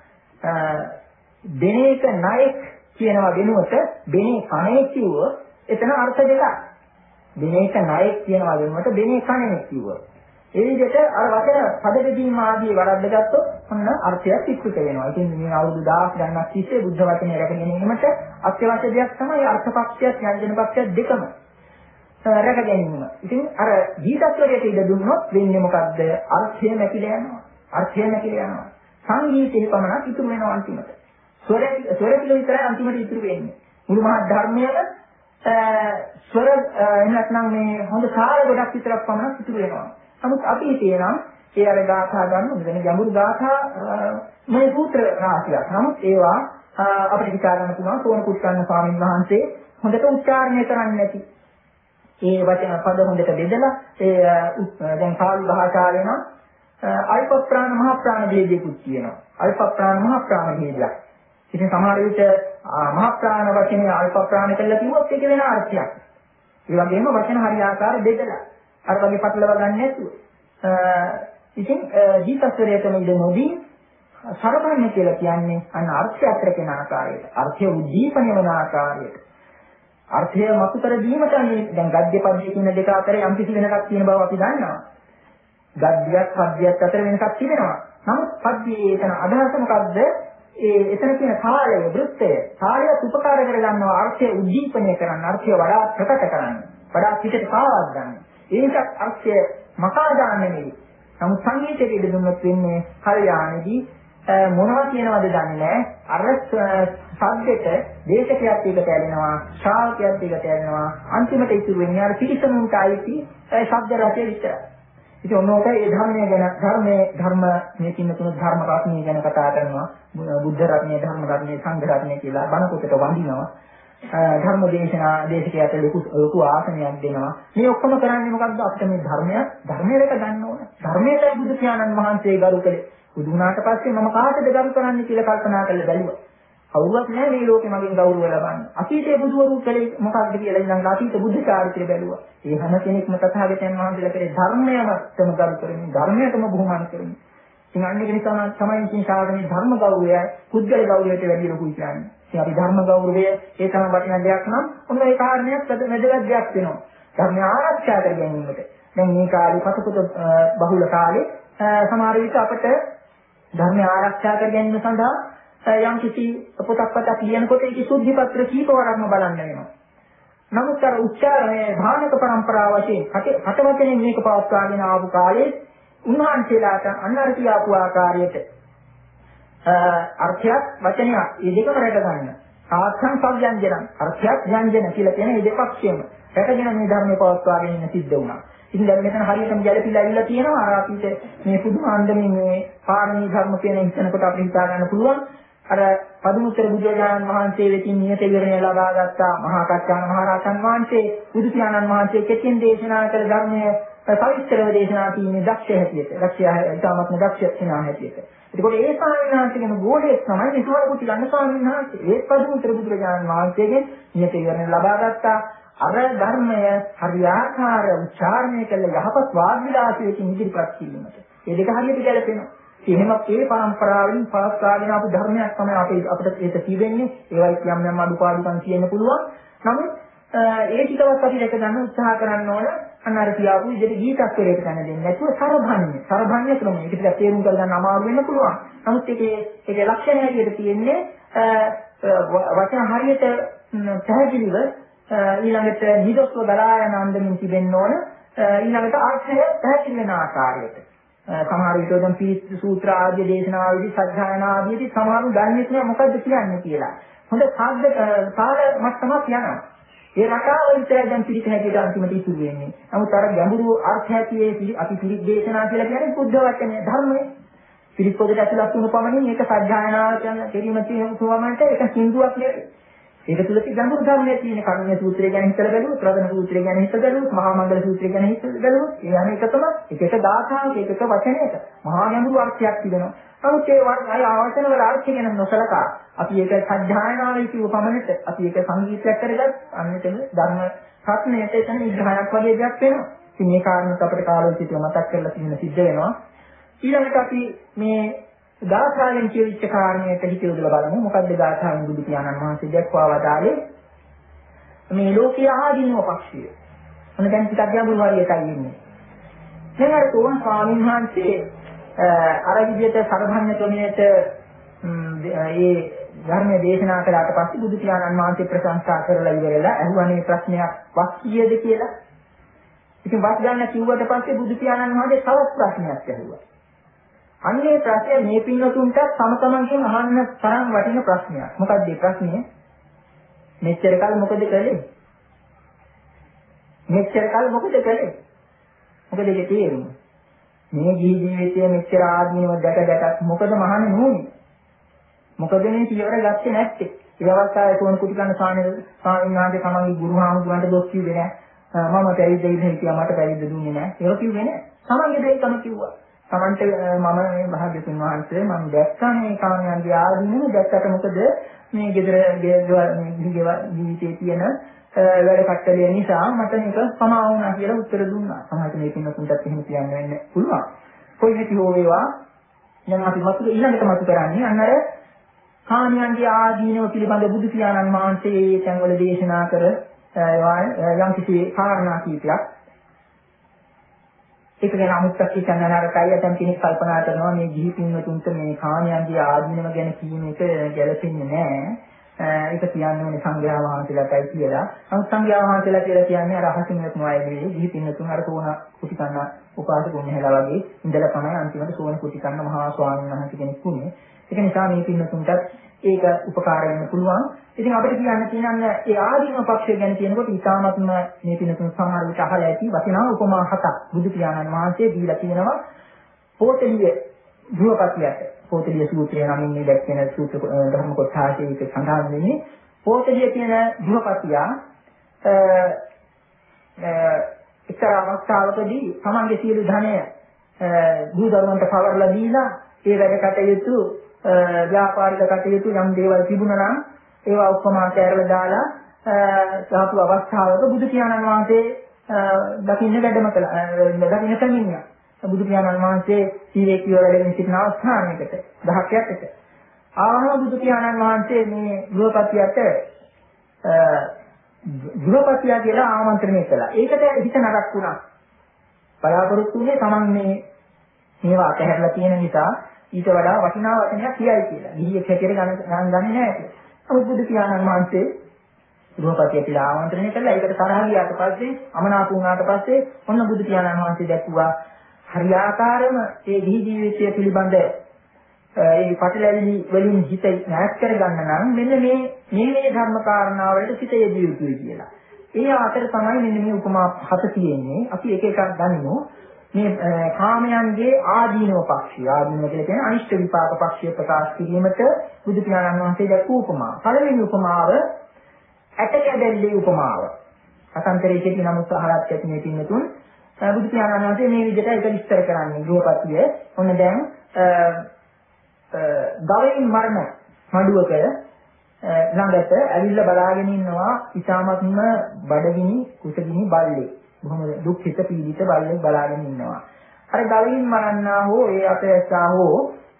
දෙනේක ණයෙක් කියනවා වෙනුවට දෙනේ කණේ කිව්ව එතන අර්ථ දෙකක්. දෙනේක ණයෙක් කියනවා වෙනුවට දෙනේ කණේ කිව්ව. ඒ විදිහට අර වචන පද දෙකීම ආදී වරද්ද ගත්තොත් ඔන්න අර්ථයක් විකෘත වෙනවා. ඉතින් මේ අවුරුදු දහස් ගණනක් තිස්සේ බුද්ධ වචනේ රැකගෙන ගැනීමට අත්‍යවශ්‍ය දෙයක් තමයි අර්ථ පක්ෂයත් යන්ජන පක්ෂයත් දෙකම රැක ගැනීම. ඉතින් අර ගීතස්වරයට ඉඩ දුන්නොත් වෙන්නේ මොකද්ද? අර්ථය නැතිලා යනවා. අර්ථය නැතිලා යනවා. සංගීතේ පමණක් ඉතුරු වෙනවා අන්තිමට. ස්වර ස්වර පිළ විතරයි අන්තිමට ඉතුරු වෙන්නේ. මුළු මහත් ධර්මයේම ස්වර නැත්නම් මේ හොඳ සාර ගොඩක් විතරක් පමණක් ඉතුරු වෙනවා. නමුත් අපි කියනවා ඒ අර ගාථා ගන්න වෙන ගැඹුරු ගාථා මේ සූත්‍ර රාශියක්. නමුත් ඒවා අපිට විචාර කරන්න පුළුවන් සෝන කුට්ටන්න ස්වාමීන් වහන්සේ හොඳට උච්චාරණය කරන්නේ නැති. ඒ වචන පද හොඳට බෙදලා ඒ දැන් පාලි භාෂාවේ නම් අල්ප ප්‍රාණ මහ ප්‍රාණ ભેදයකුත් තියෙනවා. අල්ප ප්‍රාණ මහ ප්‍රාණ ભેදයක්. ඉතින් සමහර විට මහ ප්‍රාණ වචනේ අල්ප ප්‍රාණ කියලා කිව්වොත් ඒක වෙන අර්ථයක්. ඒ වගේම වචන හරියාකාර බෙදලා අර වගේ පටලවා ගන්න නැතුව. ඉතින් දීපස්වරයටම ඉඳ නොදී සරබන්නේ කියලා කියන්නේ අන්න අර්ථයක් රැකෙන ආකාරයට. අර්ථය උද්දීපනය වන ආකාරයට. අර්ථය මතු කර දීමට දැන් ගද්‍ය පද්‍ය කියන දෙක අතර යම් කිසි වෙනසක් තියෙන බව අපි දන්නවා. ගද්‍යයක් පද්‍යයක් අතර වෙනසක් තිබෙනවා. නමුත් පද්‍යයේ එතන අදහස මොකද්ද? ඒ එතන තියෙන කාලය, වෘත්තය, කාලය උපකාර කර ගන්නවා අර්ථය උද්දීපනය කරන්න, අර්ථය වඩා ප්‍රකට කරන්න, වඩා පිටට පාවා ගන්න. ඒකත් අර්ථය මකා ගන්න නෙවෙයි. නමුත් සංගීතයේ ඉඳ දුන්නොත් වෙන්නේ කල්යාණෙදී මොනවද කියනවද දන්නේ නැහැ. අර සබ්දෙට දේශකයක් එකට ඇලෙනවා, ශ්‍රාවකයක් එකට ඇලෙනවා. අන්තිමට ඉතුරු වෙන්නේ අර පිටිසමුන්ට ආйти ශබ්ද රසය විතරයි. ඉතින් ඔන්නෝක ඒ ධර්මයේ ගැන ධර්මයේ ධර්ම මේ කින්න තුන ධර්ම රත්නය ගැන කතා කරනවා. බුද්ධ රත්නය, ධර්ම රත්නය, සංඝ රත්නය කියලා බණ පොතට වඳිනවා. ධර්ම දේශනා දේශකයට ලොකු ලොකු ආසනයක් දෙනවා. මේ ඔක්කොම කරන්නේ මොකද්ද? අපිට මේ ධර්මය ධර්මයට ගන්න ඕන. ධර්මයට බුදු පියාණන් වහන්සේ ගරු කළේ. බුදු වුණාට පස්සේ මම කාටද ගරු කරන්නේ කියලා කල්පනා කරලා බැලුවා. කවුරුවත් නැහැ මේ ලෝකෙ මගෙන් ගෞරව ලබන්නේ. අතීතයේ බුදුවරු කලේ මොකක්ද කියලා ඉඳන් අතීත බුද්ධ චාරිත්‍රය බැලුවා. ඒ හැම කෙනෙක්ම තථාගතයන් වහන්සේලා කරේ ධර්මයටම ගරු කරමින් ධර්මයටම බුහුමන් කරමින්. ඉතින් අන්න ඒක නිසා තමයි ඉතින් ශාසනයේ ධර්ම ගෞරවය පුද්ගල ගෞරවයට වැඩි ලොකුයි කියන්නේ. ඉතින් අපි ධර්ම ගෞරවය ඒ තමයි වටිනා දෙයක් නම් ඔන්න ඒ කාරණයක් වැදගත් දෙයක් වෙනවා. ධර්මය ආරක්ෂා කර ගැනීමට. දැන් මේ කාලේ පසුපත බහුල කාලේ සමහර විට අපට ධර්මය ආරක්ෂා කර ගැනීම සඳහා යම් කිසි පොතක් පතක් ලියනකොට ඒකේ සුද්ධි පත්‍ර කීපවරක්ම බලන්න වෙනවා. නමුත් අර උච්චාරණයේ භාණක પરම්පරාව වශයෙන් කටවචනෙන් මේක පවත්වාගෙන ආපු කාලේ උන්වහන්සේලාට අන්නර කියාපු ආකාරයට අර්ථයක් වචනයක් මේ දෙකම රැක ගන්න. සාක්ෂන් සව්‍යංජන අර්ථයක් ව්‍යංජන කියලා කියන මේ දෙපක්ෂයම රැකගෙන මේ ධර්මයේ පවත්වාගෙන ඉන්න සිද්ධ වුණා. ඉතින් දැන් මෙතන හරියටම ගැළපීලා ඉවිලා තියෙනවා. අර අපිට මේ පුදුම අන්දමින් මේ පාරමී ධර්ම කියන හිතනකොට අපිට හිතා ගන්න පුළුවන්. අර පදුමුත්තර බුදුරජාණන් වහන්සේ වෙතින් නියත විවරණය ලබා ගත්තා මහා කච්චාන මහ රහතන් වහන්සේ බුදු පියාණන් වහන්සේ කෙටියෙන් දේශනා කළ ධර්මයේ පවිත්‍රව දේශනා කිරීමේ දක්ෂය හැටියට දක්ෂය ඉතාමත්ම දක්ෂ කෙනා හැටියට. ඒකෝට ඒ ස්වාමීන් වහන්සේගෙන ගෝලයේ තමයි විසුවර කුටි ගන්න ස්වාමීන් වහන්සේ ඒ පදුමුත්තර බුදුරජාණන් වහන්සේගෙන් නියත විවරණය ලබා ගත්තා. අර ධර්මය හරියාකාර උච්චාරණය කළ යහපත් වාග් විලාසයකින් ඉදිරිපත් කිරීමට. මේ දෙක හරියට ගැලපෙනවා. එහෙම ඒ පරම්පරාවෙන් පවත්වාගෙන ආපු ධර්මයක් තමයි අපේ අපිට ඒක තියෙන්නේ. ඒවයි යම් යම් අඩුපාඩුකම් තියෙන්න පුළුවන්. නමුත් ඒ ටිකවත් අපි දැක ගන්න උත්සාහ කරන්න ඕන. අන්න අර කියාපු විදිහට ගීතස්වරයට ගන්න දෙන්නේ නැතුව සරභඤ්ඤ. සරභඤ්ඤ ක්‍රමය. ඒක ටිකක් තේරුම් ගන්න අමාරු වෙන්න පුළුවන්. නමුත් ඒකේ ඒකේ ලක්ෂණය හැටියට තියෙන්නේ වචන හරියට පැහැදිලිව ඊළඟට නිදොස්ව ගලා යන අන්දමින් තිබෙන්න ඕන. ඊළඟට අර්ථය පැහැදිලි වෙන ආකාරයට. සමහර විට දැන් පීති සූත්‍ර ආදී දේශනාවේදී සත්‍යයනා ආදීදී සමහරු දන්නේ නැහැ මොකද්ද කියන්නේ කියලා. හොඳ සාද්ද කාල මට්ටමක් යනවා. ඒ රටාව විතරයි දැන් පිළික හැටියට අන්තිමට ඉතුරු වෙන්නේ. නමුත් අර ගැඹුරු අර්ථය ඇතිවේ අපි පිළික් දේශනා කියලා කියන්නේ බුද්ධ වචනේ ධර්මයේ. පිළික් පොතට ඇතුළත් වුණු පමණින් ඒක සත්‍යයනා කියන කෙරීම තියෙන සුවමන්ට ඒක සින්දුවක් නෙවෙයි. ඒක තුල තියෙන ගැඹුරු ධර්මයේ තියෙන කර්ණීය සූත්‍රය ගැන හිතලා බැලුවොත්, රතන සූත්‍රය ගැන හිතලා බැලුවොත්, මහා මංගල සූත්‍රය ගැන හිතලා බැලුවොත්, ඒ යන එකතම එක එක දාඨාවක එක එක වචනයක මහා ගැඹුරු අර්ථයක් තිබෙනවා. නමුත් ඒ වචන ආවචන වල අර්ථය ගැන නොසලකා අපි ඒක සත්‍යයනාවේ කියව පමණට අපි ඒක සංගීතයක් කරගත් අන්නතම ධර්ම රත්නයට එතන විග්‍රහයක් වගේ දෙයක් වෙනවා. ඉතින් මේ කාරණාත් අපිට කාලෝචිතව මතක් කරලා තියෙන සිද්ධ වෙනවා. ඊළඟට අපි මේ ගාථාවෙන් කියවිච්ච කාරණයට හිත යොදලා බලමු. මොකද්ද ගාථාවෙන් බුදු පියාණන් වහන්සේ දක්වා වදාළේ? මේ ලෝකයේ ආදීනව පක්ෂිය. මොන දැන් ටිකක් ගැඹුරු හරියටයි ඉන්නේ. දැන් අර තෝන් ස්වාමීන් වහන්සේ අර විදිහට සරභඤ්ඤ ක්‍රමයට ඒ ධර්මයේ දේශනා කළාට පස්සේ බුදු පියාණන් වහන්සේ ප්‍රශංසා කරලා ඉවරලා අහුවනේ ප්‍රශ්නයක් වක් කීයද කියලා. ඉතින් වක් ගන්න කිව්වට පස්සේ බුදු පියාණන් වහන්සේ තවත් ප්‍රශ්නයක් ඇහුවා. අන්නේ ප්‍රශ්නය මේ පින්නතුන්ට තම තමන්ගෙන් අහන්න තරම් වටින ප්‍රශ්නයක්. මොකක්ද මේ ප්‍රශ්නේ? මෙච්චර කල් මොකද කළේ? මෙච්චර කල් මොකද කළේ? මොකද ඒකේ තේරුම? මේ ජීවිතයේ මෙච්චර ආදීනව දැක දැක මොකද මහන්නේ නෝනේ? මොකද මේ පියවර ගත්තේ නැත්තේ? ඒ අවස්ථාවේ තෝන් කුටි කන සානේ සාමින් ආදී තමන්ගේ ගුරු හාමුදුරන්ට දොස් කිව්වේ නැහැ. මම පැවිද්ද ඉඳන් හිටියා මට පැවිද්ද දුන්නේ නැහැ. ඒක කිව්වේ නැහැ. තමන්ගේ දෙයක් තම කිව්වා. තමන්ට මම මේ භාග්‍යතුන් වහන්සේ මම දැක්කා මේ කාමයන්ගේ ආදීනව දැක්කට මොකද මේ gedara ජීවිතයේ තියෙන වැඩ කට්ටලිය නිසා මට මේක සමා වුණා කියලා උත්තර දුන්නා. සමහරට මේ පින්නතුන්ටත් එහෙම කියන්න වෙන්න පුළුවන්. කොයි හැටි හෝ වේවා දැන් අපි මතු ඊළඟට මතු කරන්නේ අන්න අර කාමයන්ගේ ආදීනව පිළිබඳ බුදු පියාණන් වහන්සේ තැන්වල දේශනා කර යම් කිසි කාරණා කීපයක්. ඒක ගැන අමුත්තක් කියන්න නරකයි. අතන් කෙනෙක් කල්පනා කරනවා මේ ගිහි පින්වතුන්ට මේ කාමයන්ගේ ආදීනව ගැන කියන එක ගැලපෙන්නේ නැහැ. ඒක කියන්නේ ඕනේ සංඝයා වහන්සේලාටයි කියලා. නමුත් සංඝයා වහන්සේලා කියලා කියන්නේ අර අහසින් යතුන් අය නෙවෙයි. ගිහි පින්වතුන් අර සෝන කුටි කන්න උපාසකුන් හැලා වගේ ඉඳලා තමයි අන්තිමට සෝන කුටි කන්න මහා ස්වාමීන් වහන්සේ කෙනෙක් වුණේ. ඒක නිසා මේ පින්වතුන්ටත් ඒක උපකාර වෙන්න පුළුවන්. ඉතින් අපිට කියන්න තියෙනන්නේ ඒ ආදීනව පක්ෂය ගැන කියනකොට ඊටාත්ම මේ පින්වතුන් සමහර විට අහලා ඇති වටිනා උපමා හතක් බුදු පියාණන් වහන්සේ දීලා තියෙනවා. පොතලිය ධුවපතියට පොතලිය සූත්‍රය නම් මේ දැක්වෙන සූත්‍ර ධර්ම කොටසේ ඒක සඳහන් වෙන්නේ. පොතලිය කියන ධුවපතියා එක්තරා අවස්ථාවකදී තමන්ගේ සියලු ධනය දූ දරුවන්ට පවර්ලා දීලා ඒ වැඩ කටයුතු ව්‍යාපාරික කටයුතු යම් දේවල් තිබුණා නම් ඒවා ඔක්කොම අතහැරලා දාලා සාපු අවස්ථාවක බුදු පියාණන් වහන්සේ දකින්න වැඩම කළා. දකින්න කමින්නා. බුදු පියාණන් වහන්සේ සීලේ කියව වැඩගෙන සිටින අවස්ථාවයකට දහයක් යටට ආවම බුදු පියාණන් වහන්සේ මේ ගෘහපතියට ගෘහපතියා කියලා ආමන්ත්‍රණය කළා. ඒකට හිත නරක් වුණා. බලාපොරොත්තු වෙන්නේ Taman මේ මේවා අතහැරලා තියෙන නිසා ඊට වඩා වටිනා වචනයක් කියයි කියලා. ගිහියෙක් හැටියට ගණන් ගන්නේ නැහැ කියලා. නමුත් බුදු පියාණන් වහන්සේ ගෘහපතිය කියලා ආමන්ත්‍රණය කළා. ඒකට තරහ ගියාට පස්සේ අමනාප වුණාට පස්සේ ඔන්න බුදු පියාණන් වහන්සේ දැක්ුවා හරියාකාරම ඒ ගිහි ජීවිතය පිළිබඳ ඒ පටලැවිලි වලින් හිත නැස් කරගන්න නම් මෙන්න මේ මේ මේ ධර්ම කාරණාවලට සිත යෙදිය යුතුයි කියලා. ඒ අතර තමයි මෙන්න මේ උපමා හත තියෙන්නේ. අපි එක එකක් ගනිමු. මේ කාමයන්ගේ ආදීනව පක්ෂය ආදීනව කියලා කියන්නේ අනිෂ්ඨ විපාක පක්ෂය ප්‍රකාශ කිරීමට බුදු පියාණන් වහන්සේ දැක්වූ උපමාව. පළවෙනි උපමාව ඇටකැදල්ලේ උපමාව. අසන්තරයේ කියන නමුත් අහලත් ඇති මේ පින්නතුන් බුදු පියාණන් වහන්සේ මේ විදිහට ඒක විස්තර කරන්නේ. ගෘහපතිය ඔන්න දැන් ගවයින් මරණ මඩුවක ළඟට ඇවිල්ලා බලාගෙන ඉන්නවා ඉතාමත්ම බඩගිනි කුසගිනි බල්ලේ. බොහොම දුක්ඛිත පීඩිත බල්ලෙක් බලාගෙන ඉන්නවා. අර ගලින් මරන්නා හෝ ඒ අපේසා හෝ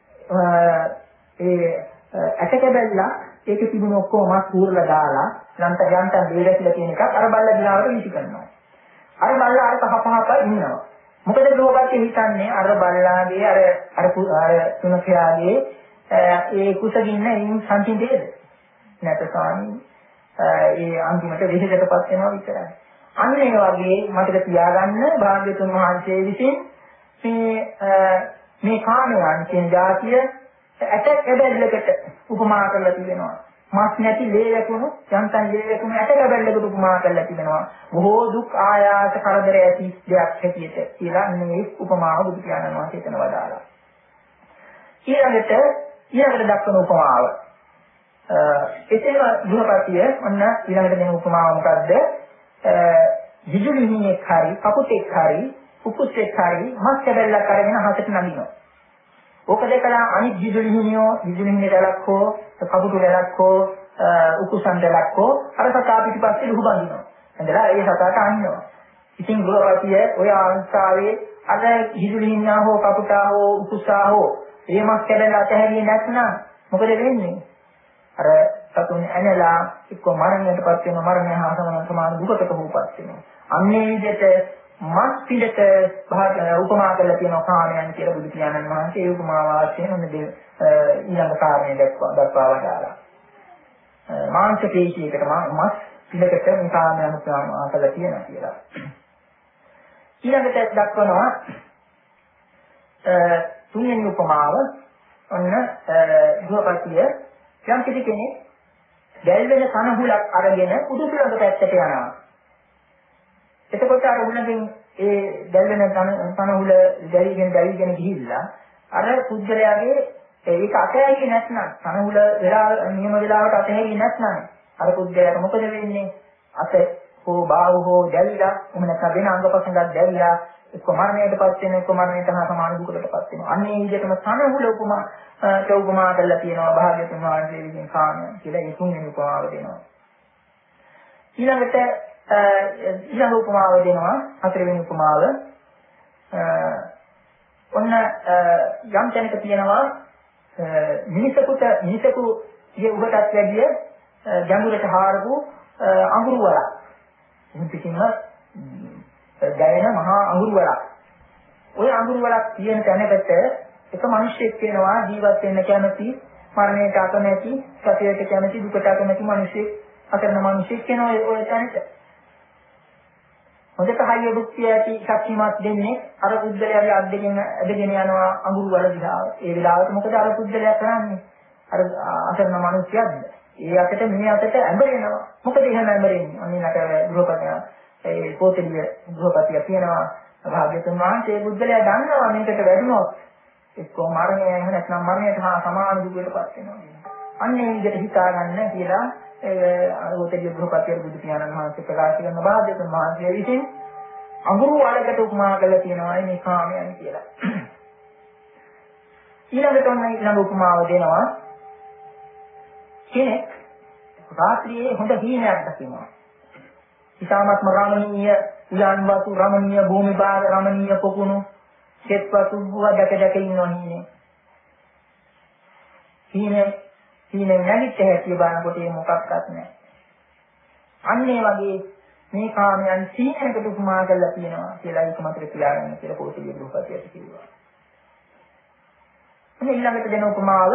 ඒ ඇටකැබැල්ලා ඒක තිබුණ ඔක්කොම මස් කූරලා දාලා යන්ත යන්ත දෙල කියලා කියන එකක් අර බල්ලා දිලාවට විසි කරනවා. අර බල්ලා අර පහ පහප ඉන්නවා. මොකද ලෝකයේ හිතන්නේ අර බල්ලාගේ අර අර අර තුනකයාගේ ඒ කුසගින්න එයින් සංසිඳේද? නැත්නම් ඒ අන්තිමට විහිදටපත් වෙනවා විතරයි. අන්න ඒ වගේ මතක තියාගන්න භාග්‍යතුන් වහන්සේ විසින් මේ මේ කාමයන් කියන જાතිය ඇට කැබැල්ලකට උපමා කරලා තිබෙනවා. මස් නැති ලේ වැකුණු යන්තම් ලේ වැකුණු ඇට කැබැල්ලකට උපමා කරලා තිබෙනවා. බොහෝ දුක් ආයාස කරදර ඇති දෙයක් හැටියට කියලා මේ උපමාව බුදු පියාණන් වහන්සේ එතන වදාළා. ඊළඟට ඊළඟට දක්වන උපමාව එතන ගෘහපතිය ඔන්න ඊළඟට දෙන උපමාව මොකද්ද? විදුලිහිණියෙක් හරි කපුටෙක් හරි උකුස්සෙක් හරි මස් කැබැල්ලක් අරගෙන හතට නගිනවා. ඕක දෙකලා අනිත් විදුලිහිණියෝ විදුලිහිණිය දැලක් හෝ කපුටු දැලක් හෝ උකුසන් දැලක් හෝ අර සතා පිටිපස්සේ ලුහු බඳිනවා. එඳලා ඒ සතාට අනිනවා. ඉතින් ගෘහපතිය ඔය ආංශාවේ අර විදුලිහිණියා හෝ කපුටා හෝ උකුසා හෝ මේ මස් කැබැල්ල අතහැරියේ නැත්නම් මොකද වෙන්නේ? අර සතුන් ඇනලා එක්ක මරණයටපත් වෙන මරණය හා සමාන දුකකට හොපත් වෙනවා. අන්නේ විදිහට මස් පිළට උපමා කරලා තියෙන කාමයන් කියලා බුදු පියාණන් වහන්සේ ඒ උපමාව ආශ්‍රයෙන් මොනද ඊළඟ කාරණේ දක්වා දක්වා වදාලා. මාංශ පේශියකට මස් පිළකට මේ කාමයන් උපමා කරලා තියෙනවා කියලා. ඊළඟට දක්වනවා තුන්වෙනි උපමාව ඔන්න ගෘහපතිය යම් කිසි කෙනෙක් දැල් වෙන කනහුලක් අරගෙන උඩුසුළඟ පැත්තට යනවා. එතකොට අර උණකින් ඒ දැල් වෙන කනහුල දැලිගෙන දැලිගෙන ගිහිල්ලා අර පුද්ගලයාගේ ඒක අතහැරියේ නැත්නම් කනහුල වෙලා නියම වෙලාවට අතහැරියේ නැත්නම් අර පුද්ගලයාට මොකද වෙන්නේ? අත හෝ බාහුව හෝ දැල්ලා එහෙම නැත්නම් වෙන අංගපසංගක් දැල්ලා එක්ක මරණයටපත් වෙන එක්ක මරණයට හා සමාන දුකකටපත් වෙනවා. අන්න ඒ විදිහටම කනහුල උපමා උපමා කරලා තියෙනවා භාග්‍යතුන් වහන්සේ විසින් කාමයන් කියලා ඒ තුන්වෙනි උපමාව දෙනවා. ඊළඟට ඊළඟ උපමාව දෙනවා හතරවෙනි උපමාව. ඔන්න යම් තැනක තියෙනවා මිනිසෙකුට මිනිසෙකු යේ උඩටත් වැඩිය ගැඹුරට හාරපු අඟුරු වලක්. එහෙනම් පිටින්ම දැයෙන මහා අඟුරු වලක්. ওই අඟුරු වලක් තියෙන තැනකට එක මිනිහෙක් වෙනවා ජීවත් වෙන්න කැමති මරණයට අකමැති සතියට කැමති දුකට අකමැති මිනිහෙක් අතරන මිනිහෙක් වෙනවා ඔය තැනට. හොඳට හයිය දුක්ඛය ඇති ශක්තිමත් දෙන්නේ අර පුද්ගලයාගේ අත් දෙකෙන් ඇදගෙන යනවා අඟුරු වල දිහා. ඒ වෙලාවට මොකද අර පුද්ගලයා කරන්නේ? අර අතරන මිනිහයක්ද? ඒ අතට මේ අතට ඇඹරෙනවා. මොකද එහෙම ඇඹරෙන්නේ? අනිනක ගෘහපතිය ඒ පොතේලිය ගෘහපතිය කියනවා භාග්‍යතුන් වහන්සේ පුද්ගලයා දන්නවා මේකට වැඩිනොත් එක්කෝ මරණය එහෙම නැත්නම් මරණයට හා සමාන දුකකටපත් වෙනවා. අන්න ඒ විදිහට හිතා ගන්න කියලා ඒ පොතේලිය ගෘහපතිය බුදු පියාණන් වහන්සේ ප්‍රකාශ කරන භාග්‍යතුන් වහන්සේ විසින් අඟුරු වලකට උපමා කරලා තියෙනවා මේ කාමයන් කියලා. ඊළඟට ඔන්න ඊළඟ උපමාව දෙනවා කෙනෙක් රාත්‍රියේ හොඳ හීනයක් දකිනවා. ඉතාමත්ම රමණීය උයන් වතු රමණීය භූමි භාග රමණීය පොකුණු සෙත් වතු බුව දැක දැක ඉන්නවා හීනේ. හීනේ හීනේ නැගිට හැටි බලනකොට ඒ මොකක්වත් නැහැ. අන්න ඒ වගේ මේ කාමයන් සීනකට උපමා කරලා තියෙනවා කියලා ඒක මතක තියාගන්න කියලා පොතේ ගෘහපතියට කිව්වා. මේ ඊළඟට දෙන උපමාව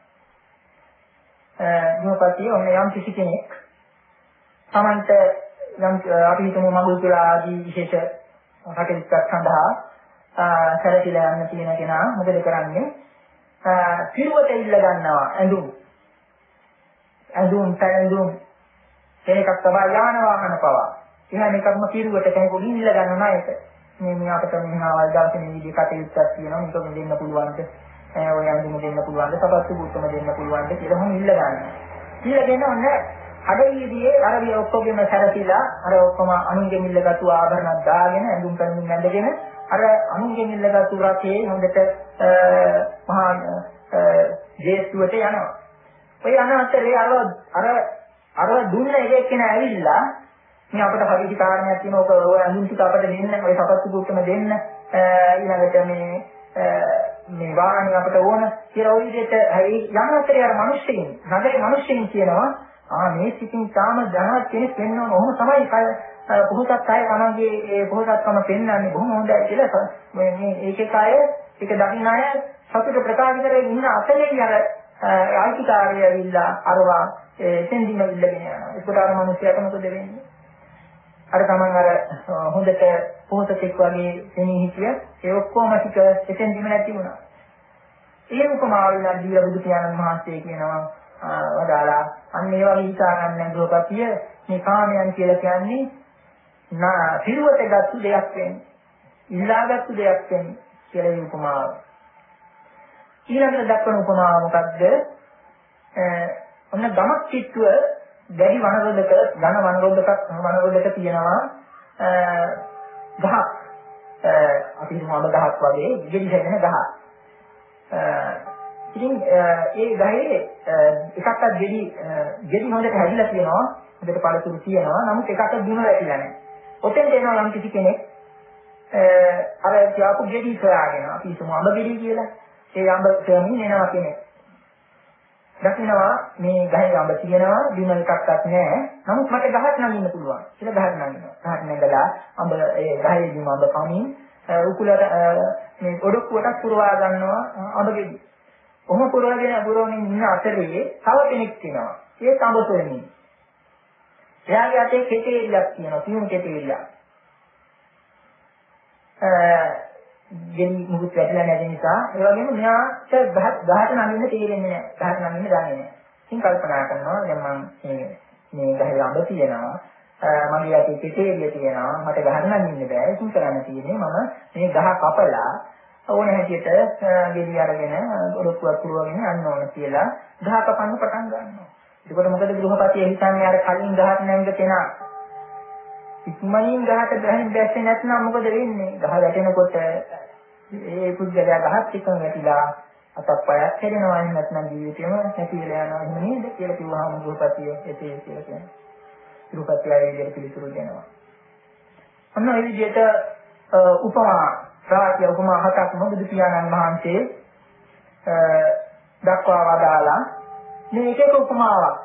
ගෘහපතිය ඔන්න යම් කිසි කෙනෙක් තමන්ට යම් අපි හිතමු මඟුල් කියලා ආදී විශේෂ කටයුත්තක් සඳහා සැරසිලා යන්න තියෙන කෙනා මොකද කරන්නේ? පිරුවට ඉල්ල ගන්නවා ඇඳුම්. ඇඳුම් පැළඳුම් කෙනෙක්ක් තමයි යාන වාහන පවා. එහෙනම් එකක්ම පිරුවට කෙනෙකුට ඉල්ල ගන්න ණයට. මේ මේ අපිට මෙහාවල් දවසේ මේ විදිහේ කටයුත්තක් තියෙනවා. මේක දෙන්න පුළුවන්ද? ඔය ඇඳුම දෙන්න පුළුවන්ද? සපත්තු බුත්තම දෙන්න පුළුවන්ද කියලා මොහොම ඉල්ල ගන්නවා. ඉල්ලගෙන ඔන්න අඩවියේදී අර විය ඔක්කොගෙම සැරසිලා අර ඔක්කොම අනුන්ගෙන් ඉල්ලගත්තු ආභරණ දාගෙන ඇඳුම් පැළඳුම් ඇඳගෙන අර අනුන්ගෙන් ඉල්ලගත්තු රටේ හොඳට මහා ජේස්තුවට යනවා. ඔය යන අතරේ අර අර අර දුන්න එකෙක්ගෙන ඇවිල්ලා මේ අපිට හදිසි කාරණයක් තියෙනවා. ඔක ඔය ඇඳුම් ටික අපිට දෙන්න, ඔය සපත්තු පුත්තම දෙන්න, ඊළඟට මේ මේ වාහනේ අපිට ඕන කියලා ওই විදිහට යන අතරේ අර මිනිස්සුන් නගරේ මිනිස්සුන් කියනවා ආ මේ සිතින් තාම ධනවත් කෙනෙක් වෙන්න ඕන. ඔහොම තමයි පොහොසත් අය තමන්ගේ ඒ පොහොසත්කම පෙන්වන්නේ බොහොම හොඳයි කියලා මේ මේ ඒකේ කය ඒක දකින්න අය සතුට ප්‍රකාශ කරගෙන ඉන්න අතලේ අර ආයිතිකාරය ඇවිල්ලා අරවා එතෙන්දිම ඉල්ලගෙන යනවා. ඒකට අර මිනිස්සයාට මොකද වෙන්නේ? අර තමන් අර හොඳට පොහොසතෙක් වගේ දෙනී හිටිය ඒ ඔක්කොම ටික එතෙන්දිම නැති වුණා. ඒ උපමාවෙන් දීලා බුදු පියාණන් වහන්සේ කියනවා වදාලා අන්න ඒ වගේ හිතා ගන්න දුරපතිය මේ කාමයන් කියලා කියන්නේ නා පිරුවට ගත්තු දෙයක් වෙන්නේ. ඉල්ලාගත්තු දෙයක් වෙන්නේ කියලා මේ උපමාව. ඊළඟට දක්වන උපමාව මොකද්ද? ඔන්න ගමක් කිට්ටුව දැඩි වනරොදක ඝන වනරොදක වනරොදක තියෙනවා ගහක්. අපි හිතමු ගහක් වගේ ගෙඩි හැදෙන ගහක්. ඉතින් ඒ ගහේ එකක්වත් ගෙඩි ගෙඩි හොඳට හැදිලා තියෙනවා. හොඳට පළතුරු තියෙනවා. නමුත් එකක්වත් බිම වැටිලා නැහැ. ඔතෙන් දෙනවා නම් කිසි කෙනෙක් අර කියාපු ගෙඩි සොයාගෙන අපි හිතමු අඹ ගෙඩි කියලා. ඒ අඹ තේමින් එනවා කෙනෙක්. දකින්නවා මේ ගහේ අඹ තියෙනවා බිම එකක්වත් නැහැ. නමුත් මට ගහක් නගින්න පුළුවන්. කියලා ගහක් නගිනවා. ගහක් නැගලා අඹ ඒ ගහේ බිම අඹ කමින් උකුලට මේ ඔඩොක්කුවට පුරවා ගන්නවා අඹ ගෙඩි. කොහොම පුරවගෙන පුරවගෙන ඉන්න අතරේ තව කෙනෙක් එනවා. ඒ අඹ සොරමින්. එයාගේ අතේ කෙටේරියක් තියෙනවා. පියුම් කෙටේරියක්. ගෙන් මුකුත් වැටලා නැති නිසා ඒ වගේම මෙයාට ගහට නගින්න තේරෙන්නේ නැහැ. ගහට නගින්න දන්නේ නැහැ. ඉතින් කල්පනා කරනවා දැන් මම මේ මේ ගහේ අඹ තියෙනවා. මගේ අතේ කෙටේරිය තියෙනවා. මට ගහට නගින්න බෑ. ඉතින් කරන්න තියෙන්නේ මම මේ ගහ කපලා ඕන හැටියට ගෙඩි අරගෙන ඔරොත්තුවක් පුරවගෙන යන්න ඕන කියලා ගහ කපන්න පටන් ගන්නවා. එතකොට මොකද ගෘහපතිය හිතන්නේ අර කලින් ගහට නැංග කෙනා ඉක්මනින් ගහට ගහින් දැස්සේ නැත්නම් මොකද වෙන්නේ? ගහ වැටෙනකොට ඒ පුද්ගලයා ගහත් එක්කම වැටිලා අතප්පයක් හැදෙනවා. එහෙම නැත්නම් ජීවිතේම නැති වෙලා යනවා. එහෙම නේද කියලා කිව්වහම ගෘහපතිය එතේ කියලා කියනවා. ගෘහපතිය ඒ විදිහට පිළිතුරු දෙනවා. අන්න ඒ විදිහට උපමා රාජ්‍ය උපමා හතක්ම බුදු පියාණන් වහන්සේ දක්වා වදාලා මේ එක එක උපමාවක්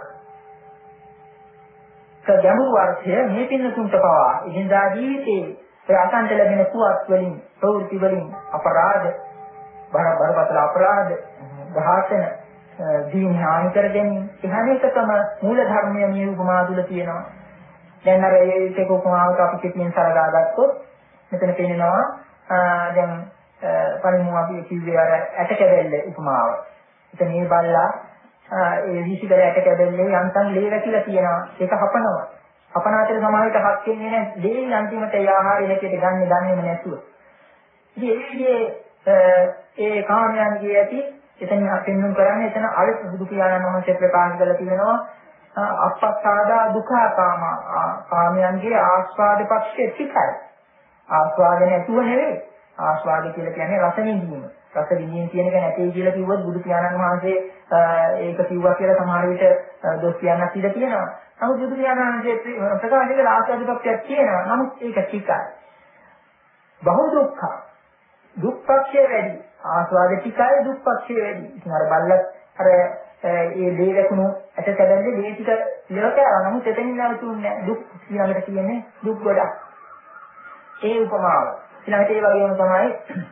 ගැඹුරු අර්ථය මේ පින්නතුන්ට පවා ඉදින්දා ජීවිතේ ඒ අසන්ත ලැබෙන පුවත් වලින් ප්‍රවෘත්ති වලින් අපරාධ බර බරපතල අපරාධ ඝාතන දීන් හානි කර ගැනීම එහෙම එකකම මූල ධර්මයේ මේ උපමා තුල තියෙනවා. දැන් අර ඒ එක උපමාවක අපි කෙටියෙන් සලකා ගත්තොත් මෙතන පේනවා දැන් පරිමු අපි කිව්වේ අර ඇට කැදෙල්ල උපමාව. එතන මේ බල්ලා ඒ විසිකල ඇට කැදෙල්ලේ යන්තම් ලේ වැටිලා තියෙනවා. ඒක හපනවා. හපන අතර සමානට හක් වෙන්නේ නැහැ. ලේ අන්තිමට ඒ ආහාරය හැටියට ගන්න දන්නේම නැතුව. ඉතින් ඒ විදිහේ ඒ කාමයන්ගේ ඇති එතන පෙන්වන්න කරන්නේ එතන අර බුදු පියාණන් වහන්සේ ප්‍රකාශ කරලා තියෙනවා අපස්සාදා දුක්ඛාකාම කාමයන්ගේ ආස්වාද පක්ෂය ටිකයි. ආස්වාද නැතුව නෙවෙයි. ආස්වාද කියලා කියන්නේ රස විඳීම. රස විඳීම කියන එක නැtei කියලා කිව්වොත් බුදු පියාණන් වහන්සේ ඒක කිව්වා කියලා සමහර විට දොස් කියන්නත් ඉඩ තියෙනවා. නමුත් බුදු පියාණන් වහන්සේ ප්‍රකාශ කළ ආස්වාද පක්ෂයක් තියෙනවා. නමුත් ඒක ටිකයි. බහු දුක්ඛ දුක් පක්ෂය වැඩි. ආස්වාද ටිකයි දුක් පක්ෂය වැඩි. ඉතින් අර බල්ලත් අර ඒ දේ ලකුණු ඇට කැදන්නේ දේ ටික ඉලවකලා නමුත් එතනින් නැවතුන්නේ නැහැ. දුක් ඊළඟට කියන්නේ දුක් ගොඩක්. ඒ උපමාව. ඊළඟට ඒ වගේම තමයි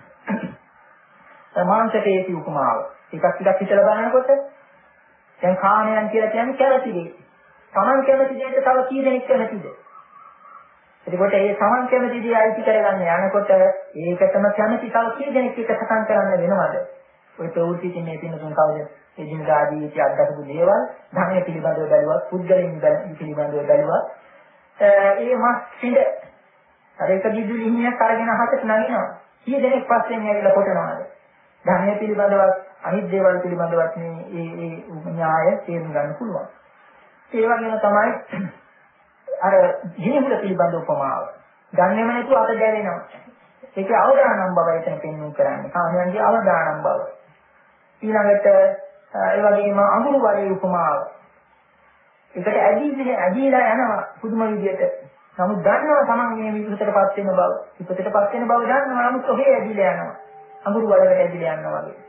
මාංශකේති උපමාව. ටිකක් ටිකක් හිතලා බලනකොට දැන් කාමයන් කියලා කියන්නේ කැමැති දේ. Taman කැමැති දෙයට තව කී දෙනෙක් කැමැතිද? එතකොට ඒ Taman කැමැති දේ අයිති කරගන්න යනකොට ඒකටම කැමැති තව කී දෙනෙක් එක සටන් කරන්න වෙනවද? ඔය ප්‍රවෘත්ති කියන්නේ පින්නතුන් කවුද? ඒ ජීවිතය ජීවිතය අත්දකපු දේවල්, ධර්මයේ පිළිබඳව බැලුවත්, පුද්ගලයන් පිළිබඳව බැලුවත් ඒ මාස් සිඳ අර එක දිදුලි හිණයක් අරගෙන අහකට නගිනවා. කී දෙනෙක් පස්සෙන් ඇවිල්ලා කොටනවාද? ධර්මයේ පිළිබඳවත්, අනිත් දේවල් පිළිබඳවත් මේ ඒ ඒ න්‍යාය තේරුම් ගන්න පුළුවන්. ඒ වගේම තමයි අර ජීවිත පිළිබඳ උපමාව. ගන්නෙම නැතුව අත දැවෙනවා. ඒකේ අවදානම් බව එතන පෙන්වන්න කරන්නේ. කාමයන්ගේ අවදානම් බව. ඊළඟට ඒ වගේම අඟුරු වලේ උපමාව. ඒකට ඇදීලා ඇදීලා යනවා පුදුම විදියට. නමුත් දන්නවා තමන් මේ විපතටපත් වෙන බව. විපතටපත් වෙන බව දන්නවා නමුත් ඔහේ ඇදිලා යනවා. අඟුරු වලකට ඇදිලා යනවා වගේ.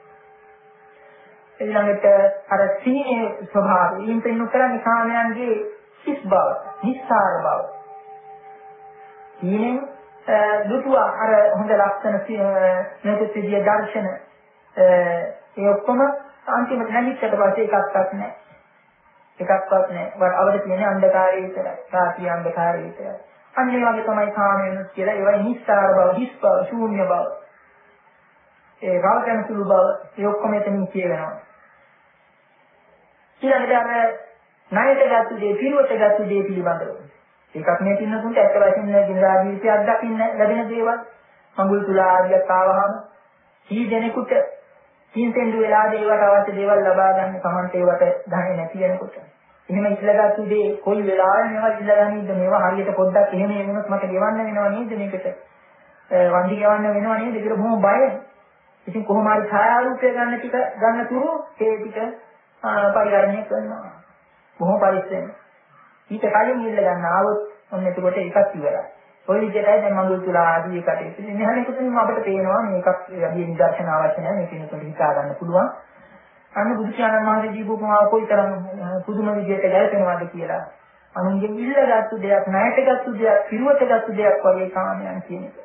ඊළඟට අර සීනේ ස්වභාවය ඊන් පෙන්නු කරන්නේ කාමයන්ගේ සිස් බව, නිස්සාර බව. සීනෙන් දුටුවා අර හොඳ ලක්ෂණ නේතිය දර්ශන ඒ ඔක්කොම අන්තිමට නැගිට්ටට පස්සේ එකක්වත් නැහැ. එකක්වත් නැහැ. වට අවද තියෙන අන්ධකාරය විතරයි. රාත්‍රී අන්ධකාරය විතරයි. අන්න ඒ වගේ තමයි කාමයන් කියලා ඒවා නිස්සාර බව, හිස් බව, ශූන්‍ය බව. ඒ රාගයන් සුළු බව ඒ ඔක්කොම එතනින් කියවෙනවා. ඊළඟට අර ණයට ගත්ත දේ, පිරුවට ගත්ත දේ පිළිබඳව. ඒකක් මේ පින්නතුන්ට ඇත්ත වශයෙන්ම දිනදා ජීවිතය අත්දකින්න ලැබෙන දේවල්. මඟුල් තුලා ආදියක් ආවහම කී දෙනෙකුට තීන්තෙන්දු වෙලා දේවට අවශ්‍ය දේවල් ලබා ගන්න සමන්ට ඒවට ධනෙ නැති වෙනකොට. එහෙම ඉස්සලගත්තු දේ කොයි වෙලාවෙ මේවා ඉල්ලගන්නේද මේවා හරියට පොඩ්ඩක් එහෙම එනොත් මට ගෙවන්න වෙනව නේද මේකට? වන්දි ගෙවන්න වෙනව නේද කියලා බොහොම බයයි. ඉතින් කොහොම හරි ඡායාරූපය ගන්න ටික ගන්න තුරු ඒ ටික පරිහරණය කරනවා. බොහොම පරිස්සමෙන්. ඊට කලින් ඉල්ල ගන්න ආවොත් ඔන්න එතකොට එකක් ඉවරයි. ඔය විදිහටයි දැන් මඟුල් තුලා ආදී කටයුතු. ඉතින් මෙහෙම එකකින් අපිට පේනවා මේකක් යදී නිදර්ශන අවශ්‍ය නැහැ. මේක වෙනකොට හිතා ගන්න පුළුවන්. අන්න බුදු පියාණන් වහන්සේ දීපුමාව කොයිතරම් පුදුම විදිහට ගැලපෙනවද කියලා. අනුන්ගෙන් ඉල්ලගත්තු දෙයක්, ණයටගත්තු දෙයක්, පිරුවටගත්තු දෙයක් වගේ කාමයන් කියන එක.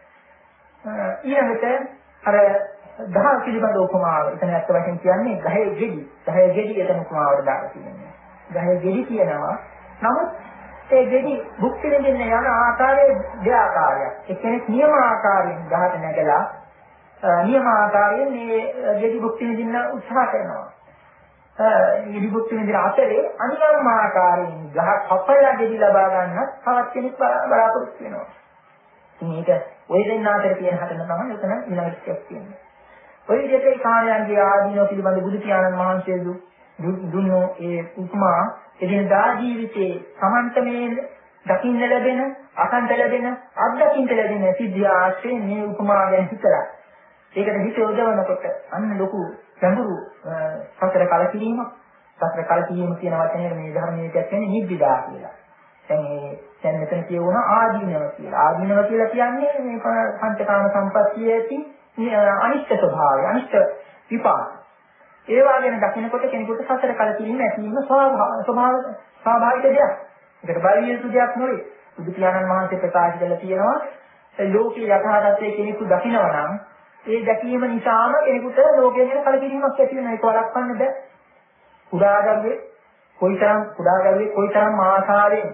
ඊළඟට අර දහ පිළිබඳ උපමාව. එතන ඇත්ත වශයෙන් කියන්නේ ගහේ ගෙඩි. ගහේ ගෙඩි එතන උපමාවට දාලා තියෙනවා. ගහේ ගෙඩි කියනවා. නමුත් ඒ ගෙඩි භුක්ති විඳින්න යන ආකාරයේ දෙආකාරයක්. ඒ කියන්නේ නියම ආකාරයෙන් ගහට නැගලා නියම ආකාරයෙන් මේ ගෙඩි භුක්ති විඳින්න උත්සාහ කරනවා. ගෙඩි භුක්ති විඳින අතරේ අනිවාර්යම ආකාරයෙන් ගහ කපලා ගෙඩි ලබා ගන්න තවත් කෙනෙක් බලාපොරොත්තු වෙනවා. මේක ඔය දෙන්න අතර තියෙන හතන තමයි එතන ඊළඟ ස්ටෙප් තියෙන්නේ. ඔය විදිහට කාර්යයන්ගේ ආදීනෝ පිළිබඳ බුදු පියාණන් වහන්සේ දුන්නු ඒ උපමා එදිනදා ජීවිතේ සමන්ත මේ දකින්න ලැබෙන, අසන්ත ලැබෙන, අත්දකින්න ලැබෙන සිද්ධිය ආශ්‍රයෙන් මේ උපමා ගැන හිතලා ඒකට හිත යොදවනකොට අන්න ලොකු ගැඹුරු සතර කලකිරීමක්. සතර කලකිරීම කියන වචනේ මේ ධර්මයේ කියන්නේ නිබ්බිදා කියලා. දැන් මේ දැන් මෙතන කියවන ආදීනව කියලා. ආදීනව කියලා කියන්නේ මේ පංචකාම සම්පත්තියේ ඇති අනිත්‍ය ස්වභාවය, අනිත්‍ය විපාක. ඒ වගේම දකින්නකොට කෙනෙකුට සතර කලකිරීම ඇතිවීම ස්වභාව ස්වාභාවික දෙයක්. ඒකට බාහිර යුතු දෙයක් නෙවෙයි. බුදු පියාණන් වහන්සේ ප්‍රකාශ කළා තියෙනවා ලෝකේ යථාර්ථයේ කෙනෙකු දකිනවා නම් ඒ දැකීම නිසාම කෙනෙකුට ලෝකයේ ගැන කලකිරීමක් ඇති වෙනවා. ඒක වළක්වන්න බෑ. කුඩාගල්ලේ කොයිතරම් කුඩාගල්ලේ කොයිතරම් ආසාවෙන්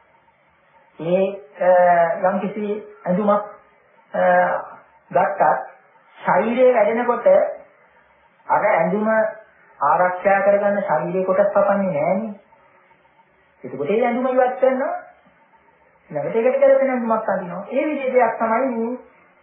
මේ යම් කිසි ඇඳුමක් ගත්තත් ශරීරයේ වැඩෙනකොට අර ඇඳුම ආරක්ෂා කරගන්න ශරීරයේ කොටස් පපන්නේ නැහැනේ. ඒකකොට ඒ ඇඳුම ඉවත් කරනවා. ළඟට ඒකට කරපෙන ඇඳුමක් අඳිනවා. ඒ විදිහේ දෙයක් තමයි මේ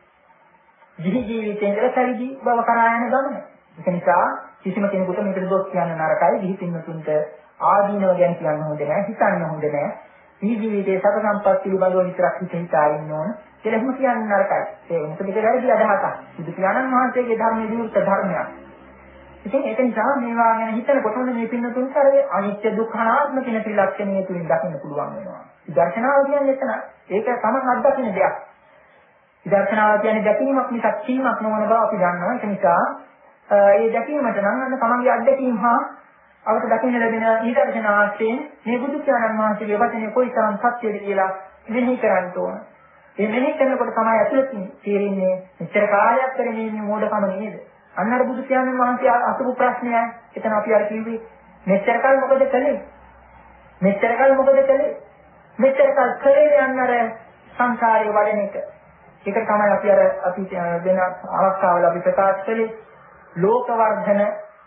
ජීවි ජීවිතේ ඉඳලා සරිදි බව කරා යන ගමන. ඒක නිසා කිසිම කෙනෙකුට මේකට දොස් කියන්න නරකයි. ජීවි පින්තුන්ට ආදීනව ගැන කියන්න හොඳ නැහැ. හිතන්න හොඳ නැහැ. මේ ජීවිතයේ සත සම්පත් පිළිබඳව විතරක් හිත හිතා ඉන්න ඕන. කියලා එහෙම කියන්න නරකයි. ඒක මොකද ඒක වැරදි අදහසක්. බුදු පියාණන් වහන්සේගේ ධර්මයේ විරුද්ධ ධර්මයක්. ඉතින් ඒක නිසා මේවා ගැන හිතනකොට මේ පින්නතුන් කරේ අනිත්‍ය දුක්ඛ අනාත්ම කියන ත්‍රිලක්ෂණය තුලින් දකින්න පුළුවන් වෙනවා. විදර්ශනාව කියන්නේ එතන ඒක තමයි අත්දකින්න දෙයක්. විදර්ශනාව කියන්නේ දැකීමක් මිසක් කීමක් නොවන බව අපි දන්නවා. ඒක නිසා ඒ දැකීමට නම් අන්න තමන්ගේ අත්දැකීම් හා අවත දකින්න ලැබෙන ඊදර්ශන ආශ්‍රයෙන් මේ බුදු පියාණන් වහන්සේගේ වචනේ කොයිතරම් සත්‍යද කියලා මෙහි කරන්න ඕන. මේ මෙහි කරනකොට තමයි ඇතුළතින් තේරෙන්නේ මෙච්චර කාලයක් කරේ මේ මෝඩකම නේද? අන්න අර බුදු පියාණන් වහන්සේ අසපු ප්‍රශ්නයයි. එතන අපි අර කිව්වේ මෙච්චර කල් මොකද කළේ? මෙච්චර කල් මොකද කළේ? මෙච්චර කල් කළේ යන්න අර සංසාරේ වඩන එක. ඒක තමයි අපි අර අපි වෙන අවස්ථාවල අපි ප්‍රකාශ කළේ ලෝක වර්ධන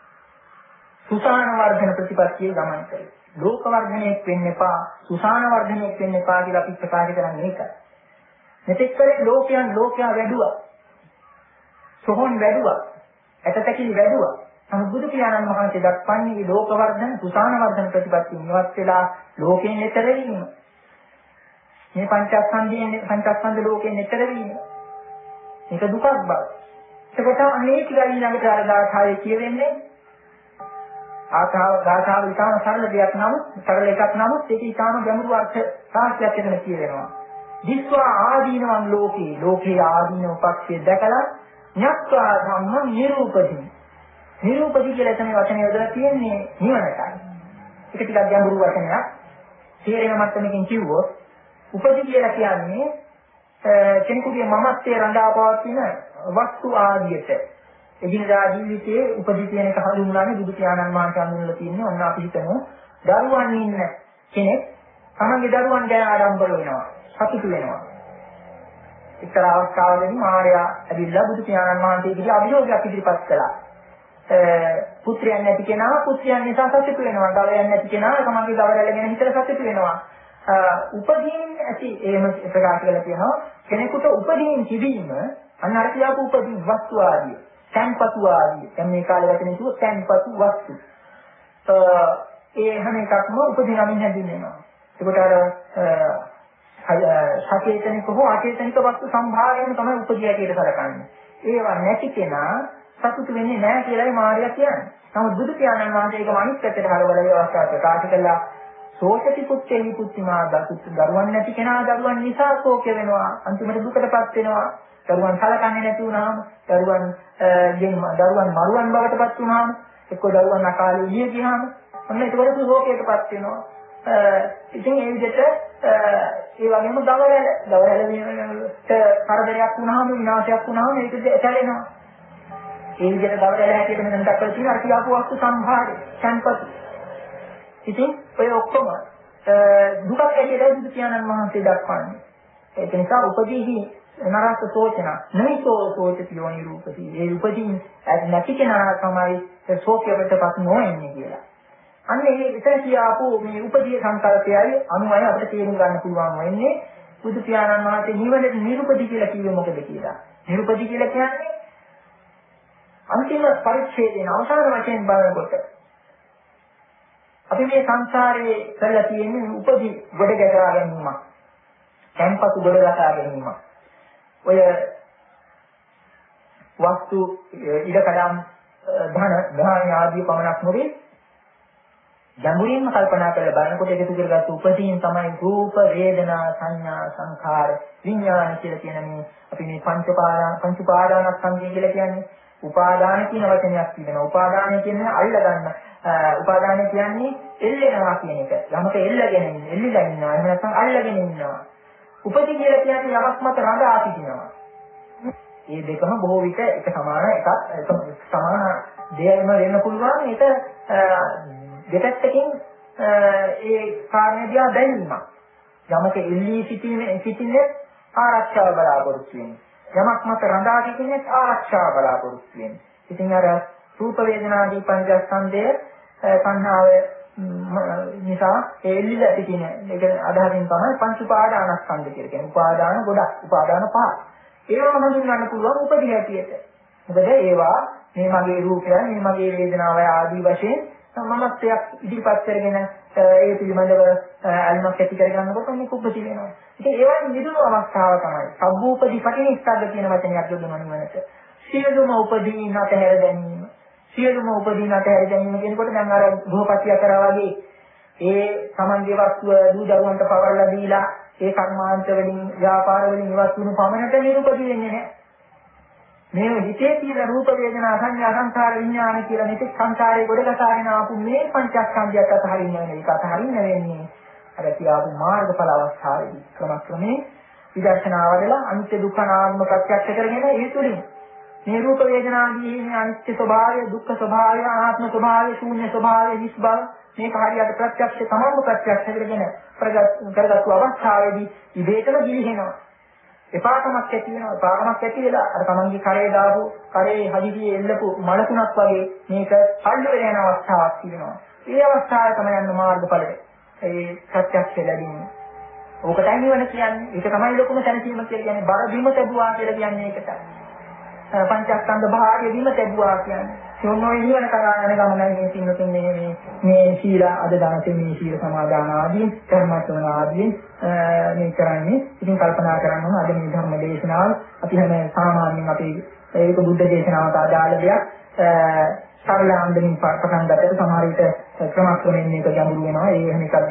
සුසාන වර්ධන ප්‍රතිපත්තියේ ගමන් කරේ. ලෝක වර්ධනයක් වෙන්න එපා, සුසාන වර්ධනයක් වෙන්න එපා කියලා අපි ප්‍රකාශ කරන්නේ ඒකයි. මෙතෙක් කරේ ලෝකයන් ලෝකයා වැඩුවා. සොහොන් වැඩුවා. ඇටතැකිලි වැඩුවා. නමුත් බුදු පියාණන් වහන්සේ දක්වන්නේ ලෝක වර්ධන, සුසාන වර්ධන ප්‍රතිපත්තිය ඉවත් වෙලා ලෝකයෙන් ඈතර වීම. මේ පංචස්කන්ධයෙන් පංචස්කන්ධ ලෝකයෙන් ඈතර වීම. ඒක දුකක් බව. ඒකට අනේක ගාලින් ළඟට අර ගාථාවේ කියවෙන්නේ ආතාව ගාථාව ඉතාම සරල දෙයක් නමුත් සරල එකක් නමුත් ඒක ඉතාම ගැඹුරු අර්ථ සාක්ෂියක් එතන කියවෙනවා. විස්වා ආදීනවන් ලෝකේ ලෝකේ ආදීනව පක්ෂය දැකලා ඤත්වා ධම්ම නිරූපති. නිරූපති කියලා තමයි වචනේ යොදලා තියෙන්නේ නිවනටයි. ඒක ටිකක් ගැඹුරු වචනයක්. තේරෙන මට්ටමකින් කිව්වොත් උපදී කියලා කියන්නේ කෙනෙකුගේ මමත්වයේ රඳා පවතින වස්තු ආදියට එදිනදා ජීවිතයේ උපදී කියන එක හඳුන්වන්නේ බුදු පියාණන් වහන්සේ හඳුන්වලා තියෙන්නේ ඔන්න අපි හිතමු දරුවන් ඉන්න කෙනෙක් තමන්ගේ දරුවන් ගැන ආඩම්බර වෙනවා සතුටු වෙනවා. එක්තරා අවස්ථාවකදී මාර්යා ඇවිල්ලා බුදු පියාණන් වහන්සේගේ අභියෝගයක් ඉදිරිපත් කළා. පුත්‍රයන් නැති කෙනා පුත්‍රයන් නිසා සතුටු වෙනවා. දවයන් නැති කෙනා තමන්ගේ දවරැල ගැන හිතලා සතුටු වෙනවා. උපදීන් ඇති එහෙම ප්‍රකාශ කරලා කියනවා කෙනෙකුට උපදීන් තිබීම අන්න අර කියපු උපදීන් වස්තු ආදී තැන්පතු ආදී දැන් මේ කාලේ වචනේ කිව්වොත් තැන්පතු වස්තු ඒ හැම එකක්ම උපදීන් නමින් හැදින්වෙනවා. ඒකට අර සචේතනික හෝ අචේතනික වස්තු සම්භාරයෙන් තමයි උපදියා කියලා සැලකන්නේ. ඒවා නැති කෙනා සතුටු වෙන්නේ නැහැ කියලායි මාර්යා කියන්නේ. නමුත් බුදු පියාණන් වහන්සේ ඒක අනිත් පැත්තට හරවලා ඒ අවස්ථාව ප්‍රකාශ කළා. සෝචති පුත්තේහි පුත්තිමා දසුත් දරුවන් නැති කෙනා දරුවන් නිසා ශෝක වෙනවා. අන්තිමට දුකටපත් වෙනවා. දරුවන් සලකන්නේ නැති වුණාම, දරුවන් ගෙන් දරුවන් මරුවන් බවටපත් වුණාම, එක්ක දරුවන් අකාලේ ඉහිය ගියාම, ඔන්න ඒකවලු ශෝකයටපත් වෙනවා. ඉතින් ඒ විදිහට ඒ වගේම දවරැල දවරැල වීමට කරදරයක් වුණාම විනාශයක් වුණාම ඒක ඇතැලෙනවා. ඒ විදිහට දවරැල හැටියට මෙතන දක්වලා තියෙන අර කියාපු වස්තු සම්භාරය, සංපත්. ඉතින් ඔය ඔක්කොම දුකක් ඇටියට බුදු පියාණන් වහන්සේ දක්වන්නේ. ඒක නිසා උපදීහි නරක සෝචන නයිසෝ සෝචති යෝනි රූපති. ඒ උපදීන් නැති කෙනා තමයි ශෝකයටපත් නොවෙන්නේ කියලා. අන්න ඒ විතර කියාපු මේ උපදී සංකල්පයයි අනුමය අපිට තේරුම් ගන්න පුළුවන් වෙන්නේ බුදු පියාණන් වහන්සේ නිවන නිරුපදී කියලා කිව්වේ මොකද කියලා. නිරුපදී කියලා කියන්නේ අන්තිම පරිච්ඡේදයෙන් අවසාන වශයෙන් බලනකොට අපි මේ සංසාරයේ කරලා තියෙන උපදී ගොඩ ගැටලා ගැනීමක්. tempatu ගොඩ ගසා ගැනීමක්. ඔය වස්තු ඉඩකඩම් ධන ධාන්‍ය ආදී පමණක් නෙවෙයි ගැඹුරින්ම කල්පනා කරලා බලනකොට එකතු කරගත්තු උපදීන් තමයි රූප, වේදනා, සංඥා, සංඛාර, විඥාන කියලා කියන මේ අපි මේ පංච පාදාන පංච පාදානස්කන්ධය කියලා කියන්නේ. උපාදාන කියන වචනයක් තියෙනවා. උපාදානය කියන්නේ අල්ල ගන්න. උපාදානය කියන්නේ එල්ලෙනවා කියන එක. යමක එල්ලගෙන ඉන්න, එල්ලලා ඉන්නවා. එහෙම නැත්නම් අල්ලගෙන ඉන්නවා. උපදී කියලා කියන්නේ යමක් මත රඳා සිටිනවා. මේ දෙකම බොහෝ විට එක සමාන එකක් එක සමාන දෙයක්ම වෙන්න පුළුවන්. ඒක දෙපැත්තකින් ඒ කාරණේ දිහා දැනීමක්. යමක එල්ලී සිටින්නේ සිටින්නේ ආරක්ෂාව බලාපොරොත්තු වෙන්නේ. යමක් මත රඳා සිටින්නේ ආරක්ෂාව බලාපොරොත්තු වෙන්නේ. ඉතින් අර රූප වේදනාදී පංචස්කන්ධය සංහාව නිසා එල්ලිලා සිටින ඒක අදහසින් තමයි පංච උපාදානස්කන්ධ කියලා කියන්නේ. උපාදාන ගොඩක්, උපාදාන පහ. ඒවම හඳුන්වන්න පුළුවන් උපදී හැටියට. මොකද ඒවා මේ මගේ රූපය, මේ මගේ වේදනාව ආදී වශයෙන් සම්මතයක් ඉදිරිපත් කරගෙන ඒ පිළිබඳව අල්මක් ඇති කරගන්නකොට මේක උපදී වෙනවා. ඉතින් ඒවයි නිදුණු අවස්ථාව තමයි. සබ්බූපදී පටිනිස්සග්ග කියන වචනයක් යොදනවා නිවනට. සියලුම උපදී නැතහැර ගැනීම. සියලුම උපදී නැතහැර ගැනීම කියනකොට දැන් අර ගෘහපතිය කරා වගේ ඒ තමන්ගේ වස්තුව දූ දරුවන්ට පවරලා දීලා ඒ කර්මාන්ත වලින් ව්‍යාපාර වලින් ඉවත් වුණු පමණට නිරුපදී වෙන්නේ නැහැ. මේ හිතේ තියෙන රූප වේදනා සංඥා සංකාර විඥාන කියලා මේක සංකාරයේ ගොඩගසාගෙන ආපු මේ පංචස්කන්ධයත් අතහරින්න වෙන එක අතහරින්න වෙන්නේ අර කියාපු මාර්ගඵල අවස්ථාවේදී ක්‍රමක්‍රමේ විදර්ශනා වඩලා අනිත්‍ය දුක්ඛ නාම ප්‍රත්‍යක්ෂ කරගෙන ඒ තුලින් මේ රූප වේදනාදී මේ අනිත්‍ය ස්වභාවය දුක්ඛ ස්වභාවය අනාත්ම ස්වභාවය ශූන්‍ය ස්වභාවය නිස්බව මේක හරියට ප්‍රත්‍යක්ෂ තමන්ම ප්‍රත්‍යක්ෂ කරගෙන කරගත්තු අවස්ථාවේදී විවේකම දිලිහෙනවා. එපාකමක් ඇති වෙනවා. එපාකමක් ඇති වෙලා අර තමන්ගේ කරේ දාපු කරේ හදිසියේ එල්ලපු මලකුණක් වගේ මේක පල්ල වෙන අවස්ථාවක් තියෙනවා. ඒ අවස්ථාවේ තමයි යන මාර්ගඵලය. ඒ ප්‍රත්‍යක්ෂ ලැබීම. ඕකටයි නිවන කියන්නේ. ඒක තමයි ලොකුම දැනීම කියලා කියන්නේ. බර බිම තැබුවා කියලා කියන්නේ ඒකට. පංචස්කන්ධ භාගය බිම තැබුවා කියන්නේ. මොනෝයි නිවන කරා යන ගමනයි මේ සින්නතුන් මේ මේ මේ සීල අද දානතේ මේ සීල සමාදාන ආදී ධර්මස්වන ආදී මේ කරන්නේ. ඉතින් කල්පනා කරන්න ඕන අද මේ ධර්ම දේශනාව අපි හැම සාමාන්‍යයෙන් අපි ඒක බුද්ධ දේශනාවට අදාළ දෙයක් සරල ආන්දමින් පටන් ගන්නකොට සමහර විට ක්‍රමක්‍රමයෙන් මේක ගැඹුරු වෙනවා. ඒ එහෙම එකක් ගැනම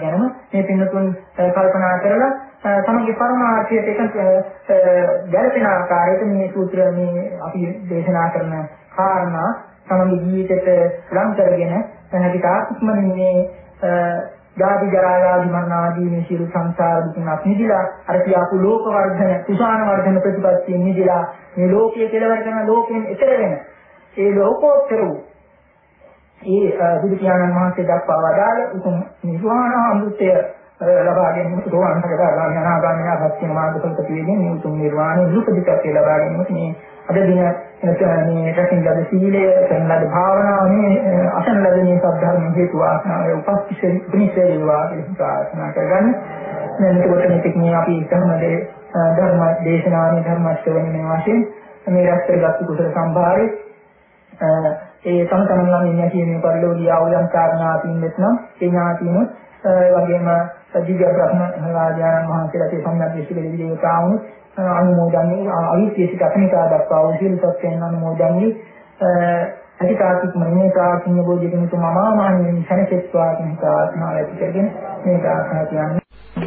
මේ පින්නතුන් කල්පනා කරලා තමගේ පරමාර්ථයට එකතු ගැළපෙන ආකාරයට මේ සූත්‍ර මේ අපි දේශනා කරන කාරණා තමගේ ජීවිතයට ලං කරගෙන නැතිට ඉක්මනින් මේ ජාති ජරා ව්‍යාධි මරණ ආදී මේ සියලු සංසාර දුකින් නිදිලා අර කියාපු ලෝක වර්ධන කුසාන වර්ධන ප්‍රතිපත්තියෙන් නිදිලා මේ ලෝකයේ කෙලවර කරන ලෝකයෙන් එතර වෙන ඒ ලෝකෝත්තර වූ ඒ බුදු පියාණන් වහන්සේ දක්වා වදාළ උතුම් නිර්වාණ අමෘතය ලබා ගැනීමට සෝවාන් සකදාගාමී අනාගාමී ආසත්‍ය මාර්ගඵල පිළිගෙන මේ උතුම් නිර්වාණ දුකදිකේ ලබා ගැනීමට මේ අද දින මේ රැකින් ලද සීලය කරන ලද භාවනාව මේ අසන ලද මේ සද්ධර්ම හේතු වාසනාවේ උපස්ථිත පිණිසේවා කියලා ප්‍රාර්ථනා කරගන්න. මෙන්නකොට මේක මේ අපි ධර්මයේ ධර්ම දේශනාවේ ධර්ම ශ්‍රවණයේ වශයෙන් මේ රැස්කරගත්තු කුසල සම්භාරේ ඒ තම තමන්ලා ඉන්නේ කියන පරිලෝකීය ආවයන් කාරණාකින් මෙතනම් ඒ ඥාතිනොත් ඒ වගේම සජීව බ්‍රහ්ම රාජානන් වහන්සේලා තේ සම්මත විශ්වවිද්‍යාලයේ දේවතාවුන් අනුමෝදන්නේ අවිශේෂිත අතනිකා දක්වා උසිල් සත්‍යයන් අනුමෝදන්නේ අධිකාරික මනිනේ ප්‍රාර්ථනීය බෝධිගෙන තුමා මාමාණන් සැනසෙත්වා කියන ප්‍රාර්ථනාව ඇති කරගෙන මේ ප්‍රාර්ථනා කියන්නේ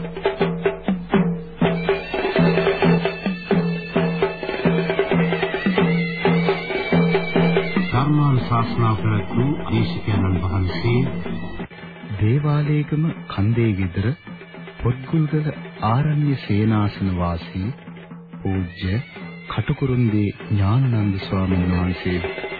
ශාස්ත්‍රා ප්‍රතු දේශකයන්න් වහන්සේ දේවාලේගම කන්දේ ගෙදර පොත්ගුල්ගල ආරණ්‍ය සේනාසන වාසී පූජ්‍ය කටුකුරුන්දී ඥානানন্দ ස්වාමීන් වහන්සේ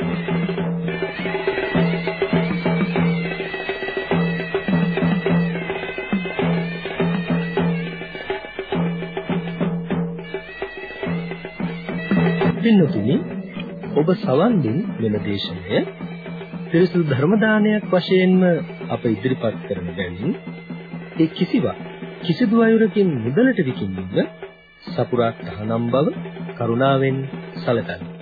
පින්නතුනි ඔබ සවන් දෙන මෙම දේශනය පිරිසුදු ධර්ම දානයක් වශයෙන්ම අප ඉදිරිපත් කරන බැවින් ඒ කිසිවක් කිසිදු අයුරකින් මුදලට විකිණීම සපුරා තහනම් බව කරුණාවෙන් සැලකන්න.